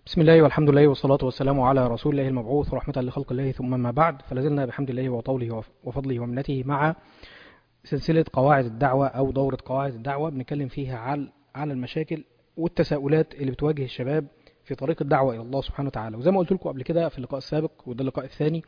بسم الله والحمد لله والصلاة والسلام على رسول الله المبعوث رحمة لخلق الله، ثم ما بعد، فلازلنا بحمد الله وطوله وفضله ومنته مع سلسلة قواعد الدعوة أو دورة قواعد الدعوة، بنتكلم فيها على المشاكل والتساؤلات اللي بتواجه الشباب في طريق الدعوة إلى الله سبحانه وتعالى. وزي ما قلت لكم قبل كده في اللقاء السابق وده اللقاء الثاني،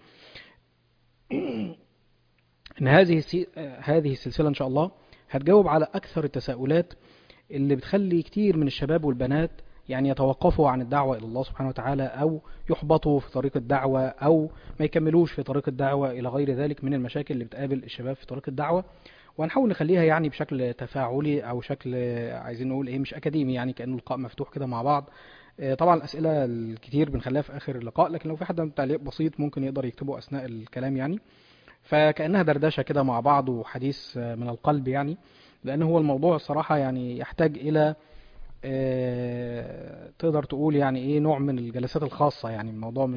إن هذه السلسلة إن شاء الله هتجاوب على أكثر التساؤلات اللي بتخلي كتير من الشباب والبنات يعني يتوقفوا عن الدعوة إلى الله سبحانه وتعالى، أو يحبطوا في طريق الدعوة، أو ما يكملوش في طريق الدعوة، إلى غير ذلك من المشاكل اللي بتقابل الشباب في طريق الدعوة. وهنحاول نخليها يعني بشكل تفاعلي أو شكل عايزين نقول إيه، مش أكاديمي، يعني كأنه لقاء مفتوح كده مع بعض. طبعا الأسئلة الكتير بنخليها في آخر اللقاء، لكن لو في حد عنده تعليق بسيط ممكن يقدر يكتبه أثناء الكلام يعني. فكأنها دردشة كده مع بعض وحديث من القلب يعني، لأن هو الموضوع الصراحة يعني يحتاج إلى تقدر تقول يعني ايه، نوع من الجلسات الخاصة. يعني الموضوع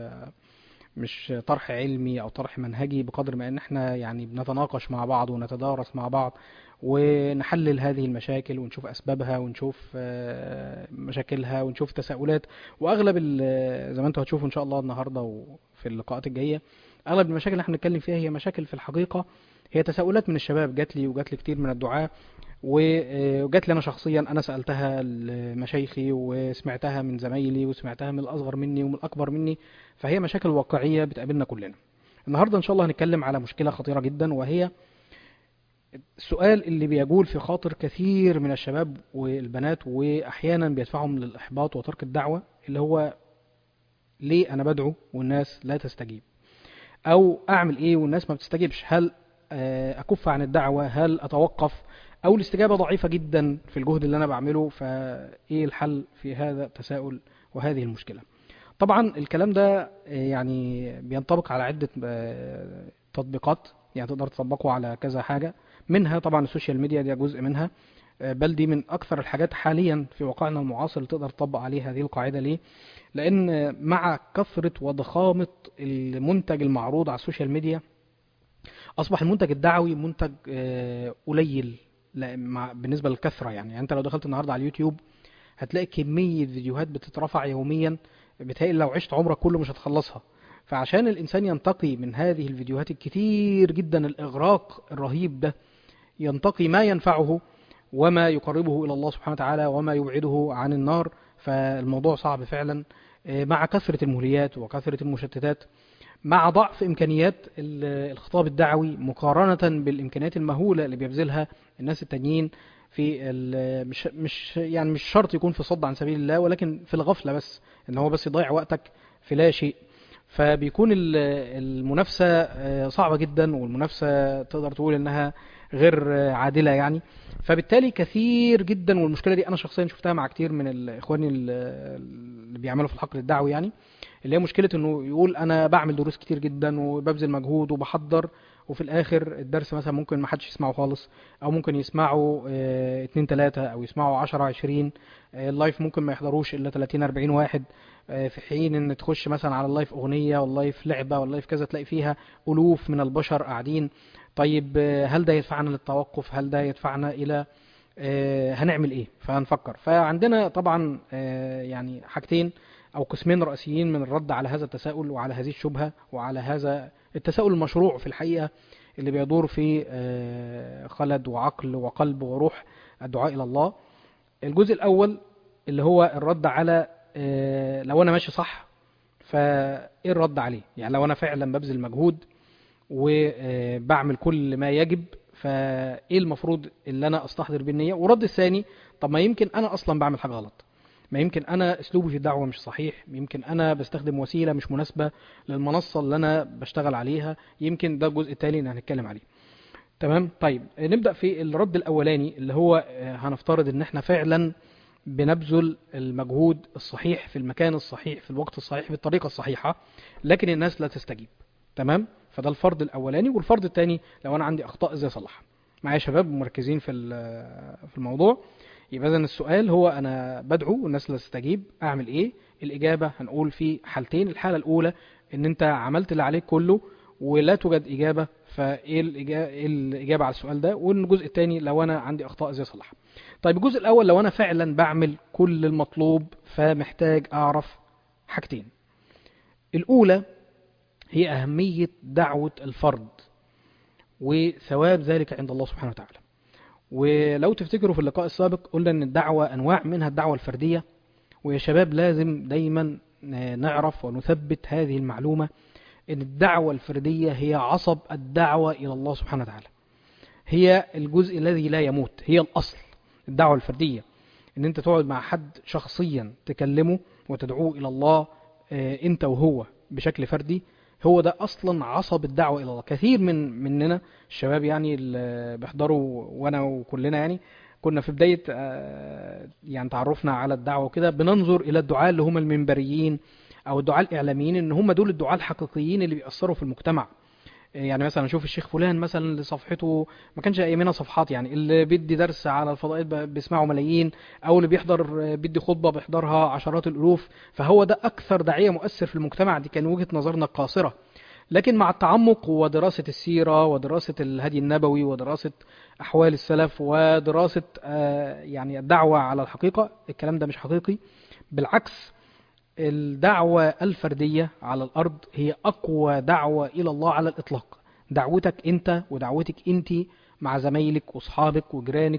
مش طرح علمي او طرح منهجي، بقدر ما ان احنا يعني بنتناقش مع بعض ونتدارس مع بعض ونحلل هذه المشاكل ونشوف اسبابها ونشوف مشاكلها ونشوف تساؤلات. واغلب زي ما انتوا هتشوفوا ان شاء الله النهارده وفي اللقاءات الجايه، اغلب المشاكل اللي احنا بنتكلم فيها هي مشاكل في الحقيقة، هي تساؤلات من الشباب جات لي وجات لي كتير من الدعاة، وجات لي انا شخصيا، انا سالتها لمشايخي وسمعتها من زمايلي وسمعتها من الاصغر مني ومن الاكبر مني. فهي مشاكل واقعيه بتقابلنا كلنا. النهارده ان شاء الله هنتكلم على مشكله خطيره جدا، وهي السؤال اللي بيجول في خاطر كثير من الشباب والبنات، واحيانا بيدفعهم للاحباط وترك الدعوه، اللي هو ليه انا بدعو والناس لا تستجيب؟ او اعمل ايه والناس ما بتستجيبش؟ هل اكف عن الدعوة؟ هل اتوقف؟ او الاستجابة ضعيفة جدا في الجهد اللي انا بعمله؟ فايه الحل في هذا التساؤل وهذه المشكلة؟ طبعا الكلام ده يعني بينطبق على عدة تطبيقات، يعني تقدر تطبقه على كذا حاجة، منها طبعا السوشيال ميديا، دي جزء منها، بل دي من اكثر الحاجات حاليا في واقعنا المعاصر اللي تقدر تطبق عليه هذه القاعدة. ليه؟ لان مع كثرة وضخامة المنتج المعروض على السوشيال ميديا، اصبح المنتج الدعوي منتج قليل بالنسبه للكثره. يعني انت لو دخلت النهارده على اليوتيوب هتلاقي كميه فيديوهات بتترفع يوميا، بتهيألي لو عشت عمرك كله مش هتخلصها. فعشان الانسان ينتقي من هذه الفيديوهات الكتير جدا، الاغراق الرهيب ده، ينتقي ما ينفعه وما يقربه الى الله سبحانه وتعالى وما يبعده عن النار، فالموضوع صعب فعلا. مع كثره المهليات وكثره المشتتات، مع ضعف إمكانيات الخطاب الدعوي مقارنة بالإمكانيات المهولة اللي بيبذلها الناس التانيين في مش شرط يكون في صد عن سبيل الله، ولكن في الغفلة بس، إن هو بس يضيع وقتك في لا شيء. فبيكون المنافسة صعبة جدا، والمنافسة تقدر تقول إنها غير عادلة يعني. فبالتالي كثير جدا، والمشكلة دي أنا شخصيا شفتها مع كتير من إخواني اللي بيعملوا في الحقل الدعوي يعني، اللي هي مشكلة انه يقول انا بعمل دروس كتير جدا وببذل مجهود وبحضر، وفي الاخر الدرس مثلا ممكن ما حدش يسمعه خالص، او ممكن يسمعوا اتنين تلاتة، او يسمعوا 10 20. اللايف ممكن ما يحضروش الا 30 40 واحد، في حين ان تخش مثلا على اللايف اغنية واللايف لعبة واللايف كذا تلاقي فيها الوف من البشر قاعدين. طيب هل ده يدفعنا للتوقف؟ هل ده يدفعنا الى هنعمل ايه؟ فهنفكر. فعندنا طبعا يعني حاجتين او قسمين رئيسيين من الرد على هذا التساؤل وعلى هذه الشبهة وعلى هذا التساؤل المشروع في الحقيقة، اللي بيدور في خلد وعقل وقلب وروح الدعاء الى الله. الجزء الاول اللي هو الرد على لو انا ماشي صح فايه الرد عليه؟ يعني لو انا فعلا ببذل مجهود وبعمل كل ما يجب، فايه المفروض اللي انا استحضر بالنية؟ والرد الثاني، طب ما يمكن انا اصلا بعمل حاجة غلط، ما يمكن انا اسلوبي في الدعوة مش صحيح، يمكن انا بستخدم وسيلة مش مناسبة للمنصة اللي انا بشتغل عليها. يمكن ده الجزء التالي اللي هنتكلم عليه. تمام. طيب نبدأ في الرد الاولاني، اللي هو هنفترض ان احنا فعلا بنبذل المجهود الصحيح في المكان الصحيح في الوقت الصحيح بالطريقة الصحيحة، لكن الناس لا تستجيب. تمام. فده الفرض الاولاني. والفرض الثاني، لو انا عندي اخطاء ازاي اصلحها؟ معايا شباب مركزين في الموضوع؟ يبقى اذا السؤال هو انا بدعو والناس لا تستجيب، اعمل ايه؟ الاجابه هنقول في حالتين. الحاله الاولى ان انت عملت اللي عليك كله ولا توجد إجابة، فإيه الإجابة على السؤال ده؟ والجزء الثاني لو أنا عندي أخطاء إزاي أصلحها. طيب الجزء الأول، لو أنا فعلا بعمل كل المطلوب فمحتاج أعرف حاجتين. الأولى هي أهمية دعوة الفرد وثواب ذلك عند الله سبحانه وتعالى. ولو تفتكروا في اللقاء السابق قلنا أن الدعوة أنواع، منها الدعوة الفردية. ويا شباب لازم دايما نعرف ونثبت هذه المعلومة، أن الدعوة الفردية هي عصب الدعوة إلى الله سبحانه وتعالى، هي الجزء الذي لا يموت، هي الأصل. الدعوة الفردية أن أنت تقعد مع حد شخصيا تكلمه وتدعوه إلى الله أنت وهو بشكل فردي، هو ده أصلا عصب الدعوة إلى الله. كثير مننا الشباب يعني اللي بيحضروا وأنا وكلنا يعني كنا في بداية يعني تعرفنا على الدعوة وكده بننظر إلى الدعاء اللي هم المنبريين أو الدعاء الإعلاميين، إن هم دول الدعاء الحقيقيين اللي بيأثروا في المجتمع. يعني مثلا نشوف الشيخ فلان مثلا اللي صفحته ما كانش ايامنا صفحات، يعني اللي بيدي درس على الفضائيات بيسمعوا ملايين، او اللي بيحضر بيدي خطبة بيحضرها عشرات الالوف، فهو ده اكثر داعية مؤثر في المجتمع. دي كان وجهة نظرنا القاصرة. لكن مع التعمق ودراسة السيرة ودراسة الهدي النبوي ودراسة أحوال السلف ودراسة يعني الدعوة على الحقيقة، الكلام ده مش حقيقي. بالعكس، الدعوة الفردية على الأرض هي أقوى دعوة إلى الله على الإطلاق. دعوتك أنت ودعوتك أنت مع زمايلك وأصحابك وجيرانك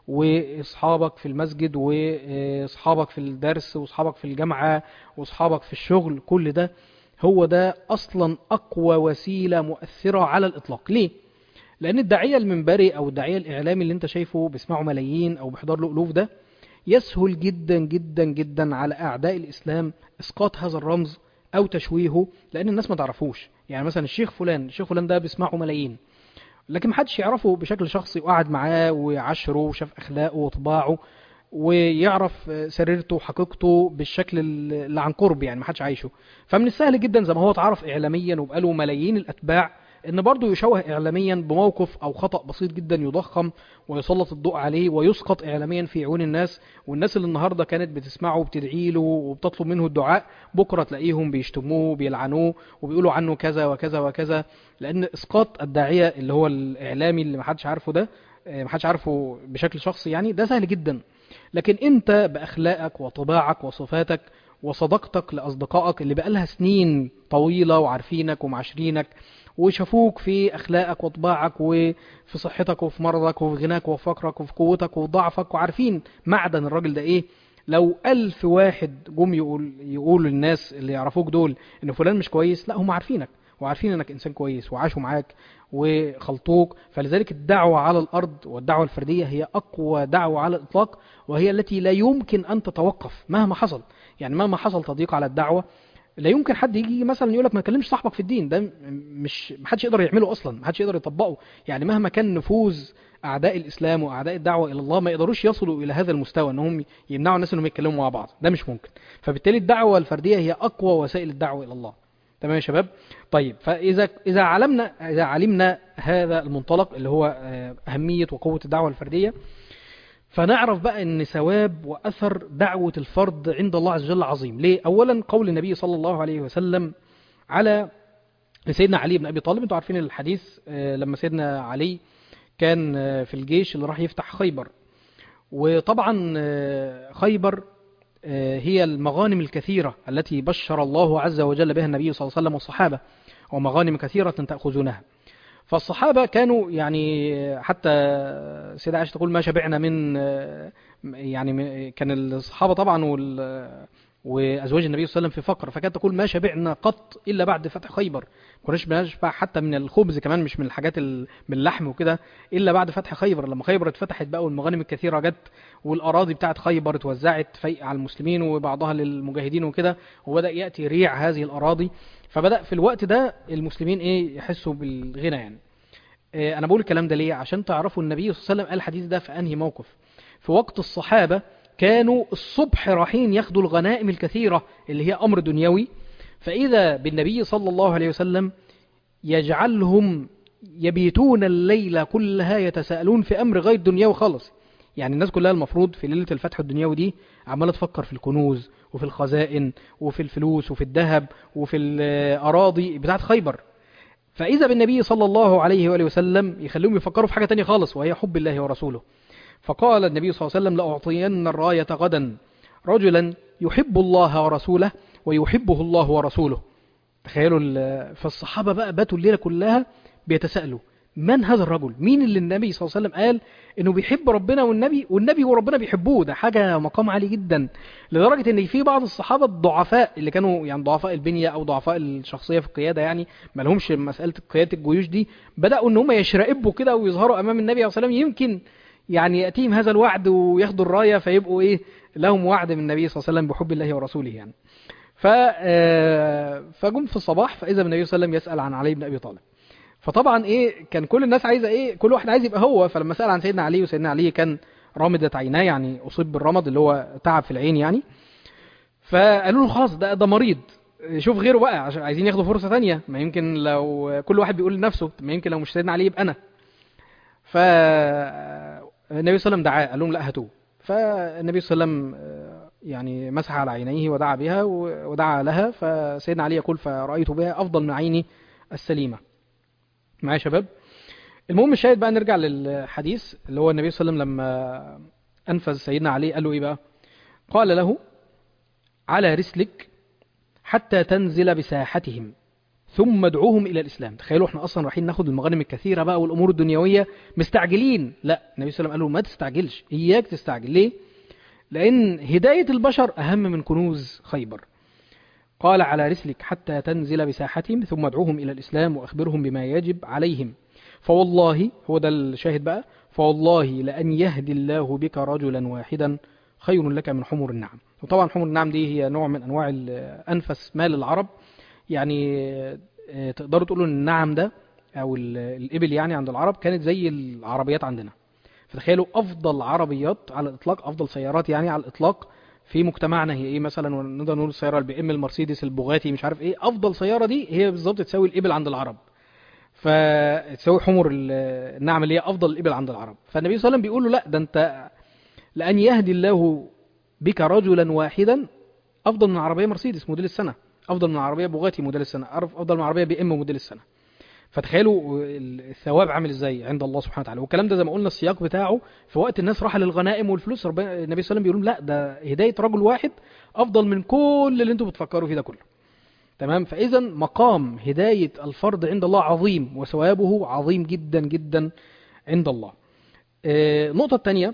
وأصحابك في المسجد وأصحابك في الدرس وأصحابك في الجامعة وأصحابك في الشغل، كل ده هو ده أصلا أقوى وسيلة مؤثرة على الإطلاق. ليه؟ لأن الداعية المنبري أو الداعية الإعلامي اللي أنت شايفه بيسمعه ملايين أو بيحضر له ألوف، ده يسهل جدا جدا جدا على أعداء الإسلام إسقاط هذا الرمز أو تشويهه، لأن الناس ما تعرفوش. يعني مثلا الشيخ فلان ده بيسمعه ملايين، لكن محدش يعرفه بشكل شخصي وقعد معاه وعشره وشاف أخلاقه وطباعه ويعرف سريرته وحقيقته بالشكل اللي عن قرب، يعني محدش عايشه. فمن السهل جدا زي ما هو اتعرف إعلاميا وبقاله ملايين الأتباع، ان برضه يشوه اعلاميا بموقف او خطأ بسيط جدا يضخم ويسلط الضوء عليه ويسقط اعلاميا في عيون الناس. والناس اللي النهارده كانت بتسمعه وبتدعي له وبتطلب منه الدعاء، بكره تلاقيهم بيشتموه وبيلعنوه وبيقولوا عنه كذا وكذا وكذا. لان اسقاط الداعيه اللي هو الاعلامي اللي محدش عارفه ده، محدش عارفه بشكل شخصي، يعني ده سهل جدا. لكن انت باخلاقك وطباعك وصفاتك وصداقتك لاصدقائك اللي بقالها سنين طويله وعارفينك ومعاشرينك وشافوك في أخلاقك وطباعك وفي صحتك وفي مرضك وفي غناك وفي فقرك وفي قوتك وفي ضعفك، وعارفين معدن الراجل ده إيه. لو 1000 واحد جم يقول للناس اللي يعرفوك دول إن فلان مش كويس، لا هم عارفينك وعارفين إنك إنسان كويس وعاشوا معاك وخلطوك. فلذلك الدعوة على الأرض والدعوة الفردية هي أقوى دعوة على الإطلاق، وهي التي لا يمكن أن تتوقف مهما حصل. يعني مهما حصل تضييق على الدعوة، لا يمكن حد يجي مثلا يقول لك ما تكلمش صاحبك في الدين، ده مش محدش يقدر يعمله اصلا، محدش يقدر يطبقه. يعني مهما كان نفوذ اعداء الاسلام واعداء الدعوه الى الله، ما يقدروش يصلوا الى هذا المستوى انهم يمنعوا الناس انهم يتكلموا مع بعض، ده مش ممكن. فبالتالي الدعوه الفرديه هي اقوى وسائل الدعوه الى الله. تمام يا شباب؟ طيب، اذا علمنا هذا المنطلق اللي هو اهميه وقوه الدعوه الفرديه، فنعرف بقى ان ثواب واثر دعوة الفرد عند الله عز وجل عظيم. ليه؟ اولا قول النبي صلى الله عليه وسلم على سيدنا علي بن ابي طالب. انتوا عارفين الحديث لما سيدنا علي كان في الجيش اللي راح يفتح خيبر. وطبعا خيبر هي المغانم الكثيرة التي بشر الله عز وجل بها النبي صلى الله عليه وسلم والصحابة، ومغانم كثيرة تأخذونها. فالصحابة كانوا يعني حتى سيدة عائشة تقول ما شبعنا من يعني كان الصحابة طبعا وأزواج النبي صلى الله عليه وسلم في فقر، فكانت تقول ما شبعنا قط إلا بعد فتح خيبر. ما كناش بنشبع حتى من الخبز كمان، مش من الحاجات من اللحم وكده، إلا بعد فتح خيبر. لما خيبر اتفتحت بقى والمغانم الكثيرة جت والأراضي بتاعت خيبر اتوزعت فيء على المسلمين وبعضها للمجاهدين وكده، وبدأ يأتي ريع هذه الأراضي. فبدأ في الوقت ده المسلمين يحسوا بالغنى. يعني انا بقول الكلام ده ليه؟ عشان تعرفوا النبي صلى الله عليه وسلم قال الحديث ده في انهي موقف. في وقت الصحابة كانوا الصبح رايحين ياخدوا الغنائم الكثيرة اللي هي امر دنيوي، فاذا بالنبي صلى الله عليه وسلم يجعلهم يبيتون الليلة كلها يتساءلون في امر غير دنيوي خالص. يعني الناس كلها المفروض في ليلة الفتح الدنيوي دي عمالة تفكر في الكنوز وفي الخزائن وفي الفلوس وفي الذهب وفي الأراضي بتاعت خيبر. فإذا بالنبي صلى الله عليه وآله وسلم يخليهم يفكروا في حاجة تانية خالص، وهي حب الله ورسوله. فقال النبي صلى الله عليه وسلم: لأعطين الراية غدا رجلا يحب الله ورسوله ويحبه الله ورسوله. تخيلوا فالصحابة بقى باتوا الليلة كلها بيتساءلوا: من هذا الرجل؟ مين اللي النبي صلى الله عليه وسلم قال انه بيحب ربنا والنبي وربنا بيحبوه؟ ده حاجة مقام عالي جدا، لدرجة ان في بعض الصحابة الضعفاء اللي كانوا يعني ضعفاء البنية او ضعفاء الشخصية في القيادة، يعني ما لهمش مسألة قيادة الجيوش دي، بدأوا ان هم يشرئبوا كده ويظهروا امام النبي صلى الله عليه وسلم، يمكن يعني يأتيهم هذا الوعد وياخدوا الراية فيبقوا ايه، لهم وعد من النبي صلى الله عليه وسلم بحب الله ورسوله يعني. فجم في الصباح فإذا بالنبي صلى الله عليه وسلم يسأل عن علي بن أبي طالب. فطبعا ايه، كان كل الناس عايزه ايه، كل واحد عايز يبقى هو. فلما سأل عن سيدنا علي، وسيدنا علي كان رمدت عيناه، يعني أصيب بالرمد اللي هو تعب في العين يعني، فقالوا له خلاص ده مريض، شوف غيره بقى، عشان عايزين ياخدوا فرصة تانية، ما يمكن لو كل واحد بيقول لنفسه ما يمكن لو مش سيدنا علي يبقى أنا. فالنبي صلى الله عليه وسلم دعاه، قال لهم لا هاتوه. فالنبي صلى الله عليه وسلم يعني مسح على عينيه ودعا بها ودعا لها. فسيدنا علي يقول: فرأيت بها أفضل من عيني السليمة. معايا يا شباب؟ المهم الشاهد بقى، نرجع للحديث اللي هو النبي صلى الله عليه وسلم لما أنفذ سيدنا علي قال له إيه بقى؟ قال له: على رسلك حتى تنزل بساحتهم ثم ادعوهم إلى الإسلام. تخيلوا احنا أصلا رايحين ناخد المغانم الكثيرة بقى والأمور الدنيوية، مستعجلين. لا، النبي صلى الله عليه وسلم قال له: ما تستعجلش، إياك تستعجل. ليه؟ لأن هداية البشر أهم من كنوز خيبر. قال: على رسلك حتى تنزل بساحتهم ثم ادعوهم إلى الإسلام وأخبرهم بما يجب عليهم، فوالله، هو ده الشاهد بقى، فوالله لأن يهدي الله بك رجلا واحدا خير لك من حمر النعم. وطبعا حمر النعم دي هي نوع من أنواع أنفس مال العرب، يعني تقدروا تقولوا ان النعم ده او الإبل يعني عند العرب كانت زي العربيات عندنا. فتخيلوا أفضل عربيات على الإطلاق، أفضل سيارات يعني على الإطلاق في مجتمعنا هي ايه مثلا، ونقدر نقول السياره البي ام، المرسيدس، البوغاتي، مش عارف ايه، افضل سياره دي هي بالظبط تساوي الابل عند العرب، فتساوي حمر النعم اللي هي افضل الابل عند العرب. فالنبي صلى الله عليه وسلم بيقول له: لا، ده انت لان يهدي الله بك رجلا واحدا افضل من عربيه مرسيدس موديل السنه، افضل من عربيه بوغاتي موديل السنه، افضل من عربيه بي ام موديل السنه. فتخيلوا الثواب عامل ازاي عند الله سبحانه وتعالى. والكلام ده زي ما قلنا السياق بتاعه في وقت الناس راح للغنائم والفلوس، النبي صلى الله عليه وسلم بيقول: لا، ده هدايه رجل واحد افضل من كل اللي انتم بتفكروا فيه ده كله. تمام؟ فاذا مقام هدايه الفرد عند الله عظيم، وثوابه عظيم جدا جدا عند الله. النقطه الثانيه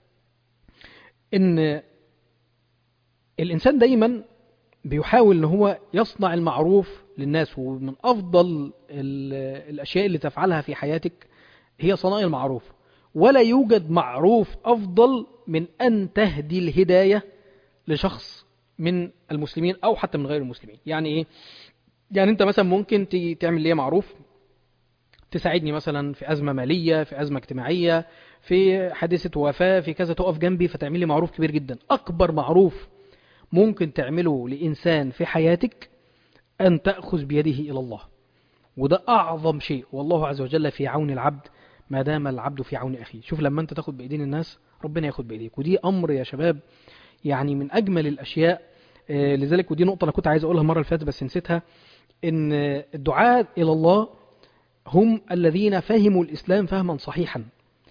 ان الانسان دايما بيحاول ان هو يصنع المعروف للناس، ومن افضل الاشياء اللي تفعلها في حياتك هي صناعة المعروف. ولا يوجد معروف افضل من ان تهدي الهداية لشخص من المسلمين او حتى من غير المسلمين. يعني ايه؟ يعني انت مثلا ممكن تعمل لي معروف، تساعدني مثلا في ازمة مالية، في ازمة اجتماعية، في حادثة وفاة، في كذا، تقف جنبي فتعمل لي معروف كبير جدا. اكبر معروف ممكن تعمله لإنسان في حياتك أن تأخذ بيده إلى الله، وده أعظم شيء. والله عز وجل في عون العبد ما دام العبد في عون أخيه. شوف لما أنت تاخد بإيدين الناس ربنا ياخد بإيديك، ودي أمر يا شباب يعني من أجمل الأشياء. لذلك ودي نقطة أنا كنت عايز أقولها المرة اللي فاتت بس نسيتها، إن الدعاء إلى الله هم الذين فهموا الإسلام فهما صحيحا،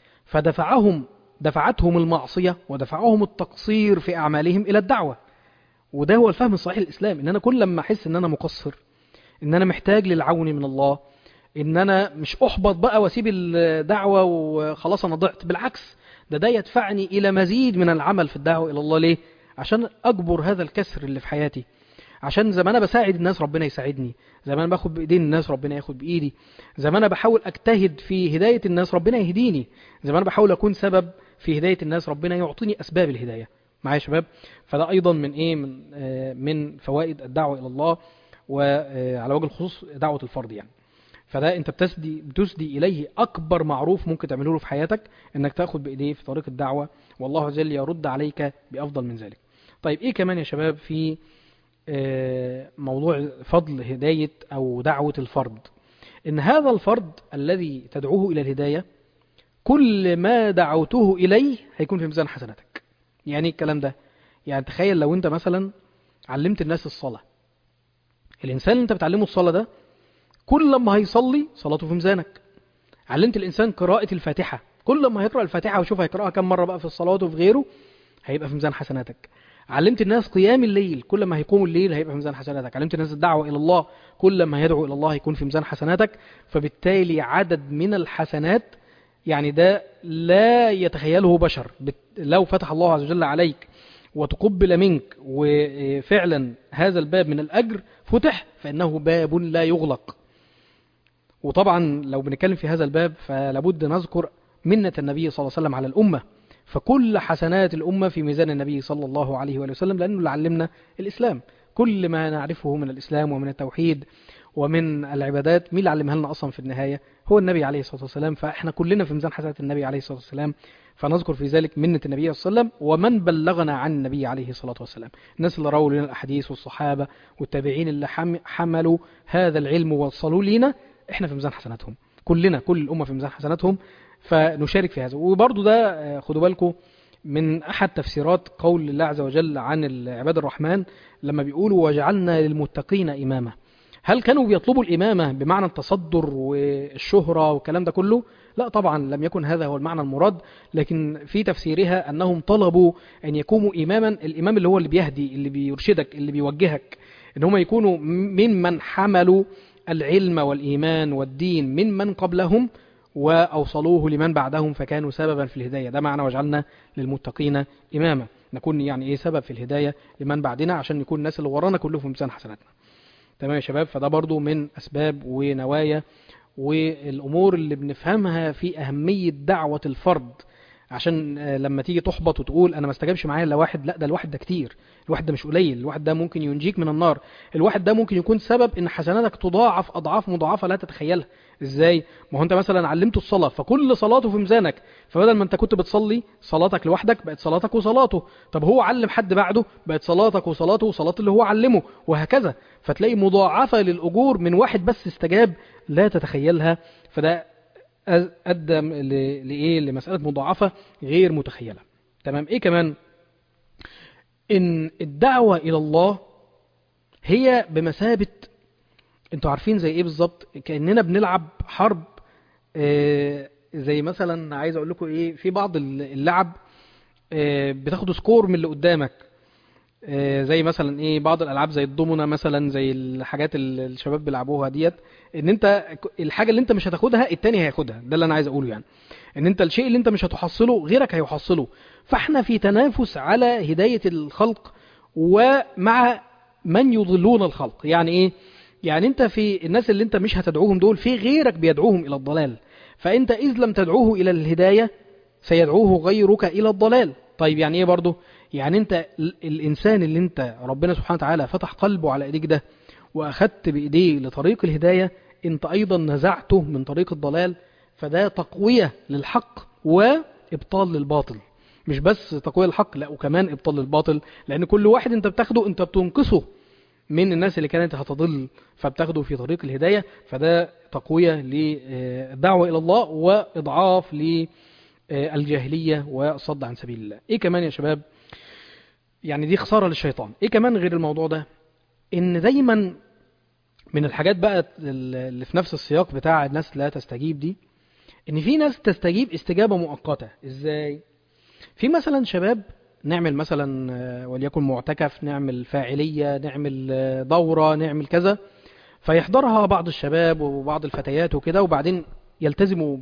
دفعتهم المعصية ودفعهم التقصير في أعمالهم إلى الدعوة. وده هو الفهم الصحيح للإسلام، إن أنا كل لما أحس إن أنا مقصر، إن أنا محتاج للعون من الله، إن أنا مش أحبط بقى وأسيب الدعوة وخلاص أنا ضعت، بالعكس ده يدفعني إلى مزيد من العمل في الدعوة إلى الله. ليه؟ عشان أجبر هذا الكسر اللي في حياتي، عشان زي ما أنا بساعد الناس ربنا يساعدني، زي ما أنا باخد بإيدين الناس ربنا ياخد بإيدي، زي ما أنا بحاول أجتهد في هداية الناس ربنا يهديني، زي ما أنا بحاول أكون سبب في هداية الناس ربنا يعطيني أسباب الهداية. معايا يا شباب؟ فده أيضا من إيه، من فوائد الدعوة إلى الله، وعلى وجه الخصوص دعوة الفرد يعني. فده أنت بتسدي إليه أكبر معروف ممكن تعمله له في حياتك، إنك تأخذ بإيديه في طريق الدعوة، والله عز وجل يرد عليك بأفضل من ذلك. طيب إيه كمان يا شباب في موضوع فضل هداية أو دعوة الفرد؟ إن هذا الفرد الذي تدعوه إلى الهداية كل ما دعوته إليه هيكون في ميزان حسناتك. يعني الكلام ده، يعني تخيل لو أنت مثلا علمت الناس الصلاة، الإنسان اللي أنت بتعلمه الصلاة ده كل ما هيصلي صلاته في ميزانك. علمت الإنسان قراءة الفاتحة، كل ما هيقرأ الفاتحة وشوف هيقرأها كم مرة بقى في الصلاة وفي غيره هيبقى في ميزان حسناتك. علمت الناس قيام الليل، كل ما هيقوموا الليل هيبقى في ميزان حسناتك. علمت الناس الدعوة إلى الله، كل ما يدعو إلى الله هيكون في ميزان حسناتك. فبالتالي عدد من الحسنات يعني ده لا يتخيله بشر. لو فتح الله عز وجل عليك وتقبل منك وفعلا هذا الباب من الأجر فتح، فإنه باب لا يغلق. وطبعا لو بنتكلم في هذا الباب فلابد نذكر منة النبي صلى الله عليه وسلم على الأمة. فكل حسنات الأمة في ميزان النبي صلى الله عليه وآله وسلم، لأنه اللي علمنا الإسلام. كل ما نعرفه من الإسلام ومن التوحيد ومن العبادات، مين اللي علمها لنا أصلا في النهاية؟ هو النبي عليه الصلاة والسلام. فإحنا كلنا في ميزان حسنات النبي عليه الصلاة والسلام. فنذكر في ذلك منة النبي صلى الله عليه وسلم ومن بلغنا عن النبي عليه الصلاة والسلام، الناس اللي رووا لنا الأحاديث والصحابة والتابعين اللي حملوا هذا العلم ووصلوا لنا. إحنا في ميزان حسناتهم كلنا، كل الأمة في ميزان حسناتهم. فنشارك في هذا. وبرضو ده خدوا بالكم من أحد تفسيرات قول الله عز وجل عن عباد الرحمن لما بيقولوا وجعلنا للمتقين إماما. هل كانوا بيطلبوا الإمامة بمعنى التصدر والشهرة والكلام ده كله؟ لا طبعا، لم يكن هذا هو المعنى المراد. لكن في تفسيرها أنهم طلبوا أن يكونوا إماما، الإمام اللي هو اللي بيهدي، اللي بيرشدك، اللي بيوجهك، إن هم يكونوا ممن حملوا العلم والإيمان والدين ممن قبلهم وأوصلوه لمن بعدهم فكانوا سببا في الهداية. ده معنى وجعلنا للمتقين إماما، نكون يعني إيه سبب في الهداية لمن بعدنا عشان يكون الناس اللي ورانا كلهم في ميزان حسناتنا. تمام يا شباب؟ فده برضو من أسباب ونوايا والأمور اللي بنفهمها في أهمية دعوة الفرد. عشان لما تيجي تحبط وتقول أنا ما استجابش معايا إلا واحد، لا ده الواحد ده كتير، الواحد ده مش قليل، الواحد ده ممكن ينجيك من النار، الواحد ده ممكن يكون سبب إن حسناتك تضاعف أضعاف مضاعفة لا تتخيلها. إزاي؟ ما هو أنت مثلا علمته الصلاة فكل صلاته في ميزانك، فبدل ما أنت كنت بتصلي صلاتك لوحدك بقت صلاتك وصلاته، طب هو علم حد بعده بقت صلاتك وصلاته وصلاة اللي هو علمه، وهكذا. فتلاقي مضاعفة للأجور من واحد بس استجاب لا تتخيلها. فده أدى لإيه؟ لمسألة مضاعفة غير متخيلة. تمام؟ إيه كمان؟ إن الدعوة إلى الله هي بمثابة، أنتوا عارفين زي إيه بالظبط؟ كأننا بنلعب حرب. زي مثلا عايز أقول لكم إيه، في بعض اللعب بتاخدوا سكور من اللي قدامك. زي مثلا ايه، بعض الالعاب زي الضمنه مثلا، زي الحاجات اللي الشباب بيلعبوها ديت، ان انت الحاجه اللي انت مش هتاخدها التاني هياخدها. ده اللي انا عايز اقوله يعني، ان انت الشيء اللي انت مش هتحصله غيرك هيحصله. فاحنا في تنافس على هدايه الخلق ومع من يضلون الخلق. يعني ايه؟ يعني انت في الناس اللي انت مش هتدعوهم دول في غيرك بيدعوهم الى الضلال، فانت اذ لم تدعوه الى الهدايه سيدعوه غيرك الى الضلال. طيب يعني ايه برضه؟ يعني انت الانسان اللي انت ربنا سبحانه وتعالى فتح قلبه على ايديك ده واخدت بايديه لطريق الهداية، انت ايضا نزعته من طريق الضلال. فده تقوية للحق وابطال للباطل. مش بس تقوية للحق، لا وكمان ابطال للباطل، لان كل واحد انت بتاخده انت بتنقصه من الناس اللي كانت هتضل، فبتاخده في طريق الهداية. فده تقوية للدعوة الى الله واضعاف للجاهلية والصد عن سبيل الله. ايه كمان يا شباب؟ يعني دي خسارة للشيطان. ايه كمان غير الموضوع ده؟ ان دايما من الحاجات بقى اللي في نفس السياق بتاع الناس لا تستجيب دي، ان في ناس تستجيب استجابة مؤقتة. ازاي؟ في مثلا شباب نعمل مثلا وليكن معتكف، نعمل فاعلية، نعمل دورة، نعمل كذا، فيحضرها بعض الشباب وبعض الفتيات وكده، وبعدين يلتزموا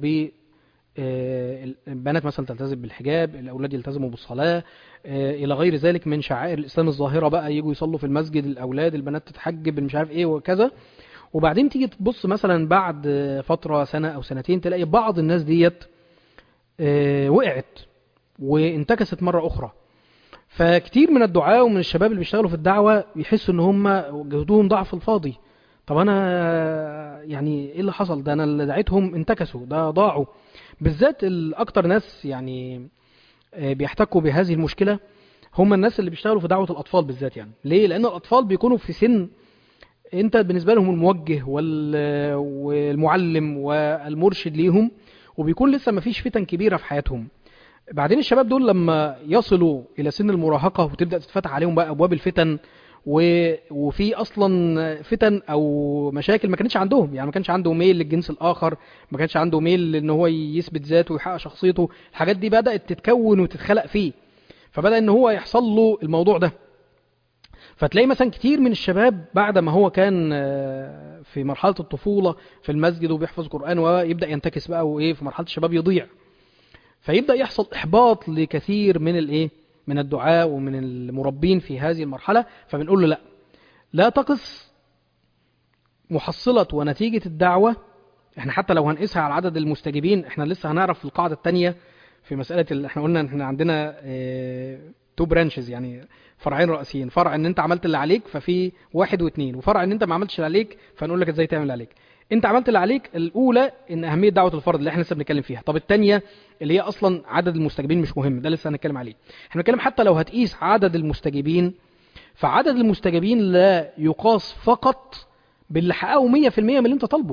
البنات مثلا تلتزم بالحجاب، الأولاد يلتزموا بالصلاة، إلى غير ذلك من شعائر الإسلام الظاهرة. بقى يجوا يصلوا في المسجد الأولاد، البنات تتحجب، مش عارف إيه وكذا. وبعدين تيجي تبص مثلا بعد فترة سنة أو سنتين تلاقي بعض الناس ديت وقعت وانتكست مرة أخرى. فكتير من الدعاة ومن الشباب اللي بيشتغلوا في الدعوة يحسوا إن هم جهدهم ضعف الفاضي. طب أنا يعني إيه اللي حصل؟ ده أنا اللي دعيتهم انتكسوا، ده ضاعوا. بالذات الأكتر ناس يعني بيحتكوا بهذه المشكلة هم الناس اللي بيشتغلوا في دعوة الأطفال بالذات. يعني ليه؟ لأن الأطفال بيكونوا في سن أنت بالنسبة لهم الموجه والمعلم والمرشد ليهم، وبيكون لسه ما فيش فتن كبيرة في حياتهم. بعدين الشباب دول لما يصلوا إلى سن المراهقة وتبدأ تتفتح عليهم بقى أبواب الفتن وفي اصلا فتن او مشاكل ما كانتش عندهم، يعني ما كانش عنده ميل للجنس الاخر، ما كانش عنده ميل ان هو يثبت ذاته ويحقق شخصيته. الحاجات دي بدأت تتكون وتتخلق فيه، فبدأ ان هو يحصل له الموضوع ده. فتلاقي مثلا كتير من الشباب بعد ما هو كان في مرحلة الطفولة في المسجد وبيحفظ قرآن ويبدأ ينتكس بقى، وايه في مرحلة الشباب يضيع، فيبدأ يحصل إحباط لكثير من الايه من الدعاء ومن المربين في هذه المرحلة. فبنقول له لا، لا تقس محصلة ونتيجة الدعوة. احنا حتى لو هنقيسها على عدد المستجيبين، احنا لسه هنعرف في القاعدة الثانية في مسألة احنا قلنا احنا عندنا تو برانشز، يعني فرعين رئيسيين، فرع ان انت عملت اللي عليك ففي واحد واثنين، وفرع ان انت ما عملتش اللي عليك فنقول لك ازاي تعمل اللي عليك. انت عملت اللي عليك، الاولى ان اهميه دعوه الفرد اللي احنا لسه بنتكلم فيها. طب الثانيه اللي هي اصلا عدد المستجيبين مش مهم، ده لسه هنتكلم عليه. احنا بنتكلم حتى لو هتقيس عدد المستجيبين، فعدد المستجيبين لا يقاس فقط باللي حققوا 100% من اللي انت طالبه،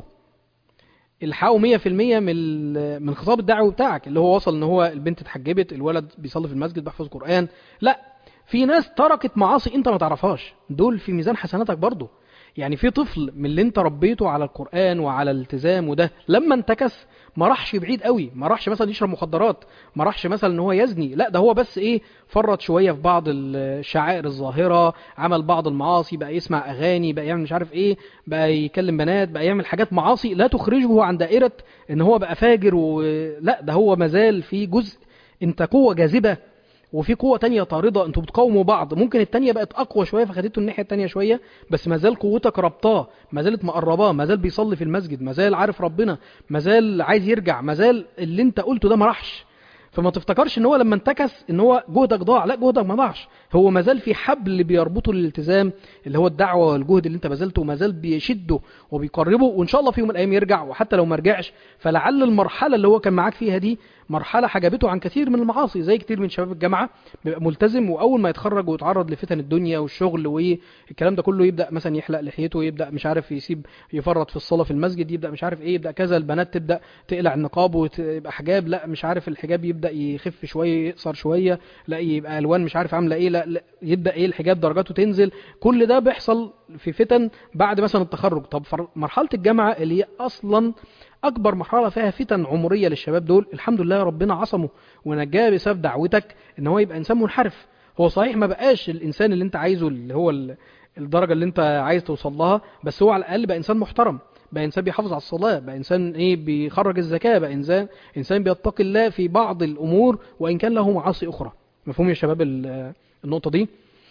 اللي حققوا 100% من خطاب الدعوه بتاعك، اللي هو وصل ان هو البنت اتحجبت، الولد بيصلي في المسجد بيحفظ قران. لا، في ناس تركت معاصي انت ما تعرفهاش، دول في ميزان حسناتك برضو. يعني في طفل من اللي انت ربيته على القرآن وعلى الالتزام، وده لما انتكس ما راحش بعيد قوي، ما راحش مثلا يشرب مخدرات، ما راحش مثلا ان هو يزني، لا ده هو بس ايه فرط شوية في بعض الشعائر الظاهرة، عمل بعض المعاصي، بقى يسمع اغاني، بقى يعمل مش عارف ايه، بقى يكلم بنات، بقى يعمل حاجات معاصي لا تخرجه عن دائرة ان هو بقى فاجر لا ده هو مازال في جزء، انت قوة جاذبة وفي قوة تانية طاردة، انتوا بتقاوموا بعض، ممكن التانية بقت اقوى شوية فخدته الناحية التانية شوية، بس ما زال قوتك ربطاه، ما زالت مقرباه، ما زال بيصلي في المسجد، ما زال عارف ربنا، ما زال عايز يرجع، ما زال اللي انت قلته ده ما راحش. فما تفتكرش ان هو لما انتكس ان هو جهدك ضاع، لا جهدك ما ضاعش، هو ما زال في حبل بيربطه للالتزام اللي هو الدعوة والجهد اللي انت بذلته، وما زال بيشده وبيقربه، وان شاء الله في يوم من الايام يرجع. وحتى لو ما رجعش فلعل المرحلة اللي هو كان معاك فيها دي مرحلة حجبته عن كثير من المعاصي، زي كتير من شباب الجامعة بيبقى ملتزم وأول ما يتخرج ويتعرض لفتن الدنيا والشغل والكلام ده كله يبدأ مثلا يحلق لحيته، يبدأ مش عارف يسيب يفرط في الصلاة في المسجد، يبدأ مش عارف إيه، يبدأ كذا، البنات تبدأ تقلع النقاب وتبقى حجاب، لا مش عارف الحجاب يبدأ يخف شوية يقصر شوية، لا يبقى ألوان مش عارف عاملة إيه، لا يبدأ إيه الحجاب درجاته تنزل. كل ده بيحصل في فتن بعد مثلا التخرج. طب مرحلة الجامعة اللي هي أصلا اكبر مرحله فيها فتن عمريه للشباب دول، الحمد لله ربنا عصمه ونجاه بسبب دعوتك ان هو يبقى انسان منحرف. هو صحيح ما بقاش الانسان اللي انت عايزه، اللي هو الدرجه اللي انت عايز توصل لها، بس هو على الاقل بقى انسان محترم، بقى انسان بيحافظ على الصلاه، بقى انسان ايه بيخرج الزكاه، بقى انسان بيتقي الله في بعض الامور وان كان له معاصي اخرى. مفهوم يا شباب النقطه دي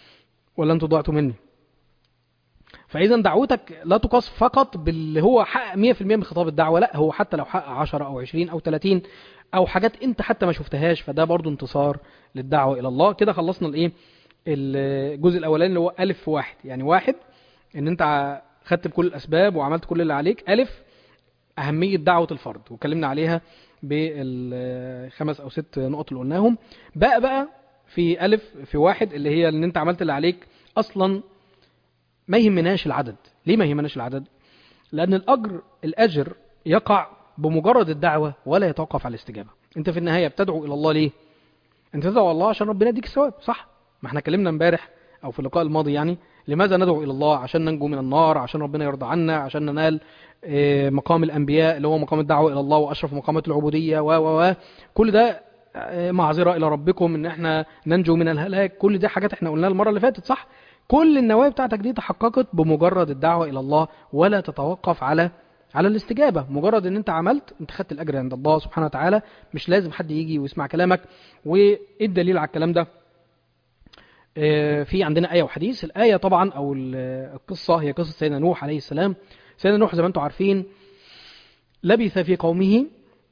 ولا انتوا ضاعتوا مني؟ فإذا دعوتك لا تقاس فقط باللي هو حقق 100% من خطاب الدعوة، لا هو حتى لو حقق 10 أو 20 أو 30 أو حاجات أنت حتى ما شفتهاش، فده برضو انتصار للدعوة إلى الله. كده خلصنا الإيه الجزء الأولاني اللي هو ألف في واحد، يعني واحد إن أنت خدت بكل الأسباب وعملت كل اللي عليك. ألف أهمية دعوة الفرد وكلمنا عليها بالخمس أو ست نقط اللي قلناهم. بقى في ألف في واحد اللي هي إن أنت عملت اللي عليك أصلا، ما يهمناش العدد. ليه ما يهمناش العدد؟ لأن الأجر يقع بمجرد الدعوة ولا يتوقف على الاستجابة. أنت في النهاية بتدعو إلى الله ليه؟ أنت تدعو الله عشان ربنا يديك الثواب، صح؟ ما احنا اتكلمنا امبارح أو في اللقاء الماضي يعني لماذا ندعو إلى الله؟ عشان ننجو من النار، عشان ربنا يرضى عنا، عشان ننال مقام الأنبياء اللي هو مقام الدعوة إلى الله وأشرف مقامات العبودية و كل ده معذرة إلى ربكم إن احنا ننجو من الهلاك. كل دي حاجات احنا قلناها المرة اللي فاتت، صح؟ كل النوايا بتاعتك دي تحققت بمجرد الدعوة إلى الله ولا تتوقف على الاستجابة. مجرد ان انت عملت، انت خدت الأجر عند الله سبحانه وتعالى، مش لازم حد يجي ويسمع كلامك. وايه الدليل على الكلام ده؟ في عندنا آية وحديث. الآية طبعا أو القصة هي قصة سيدنا نوح عليه السلام. سيدنا نوح زي ما انتم عارفين لبث في قومه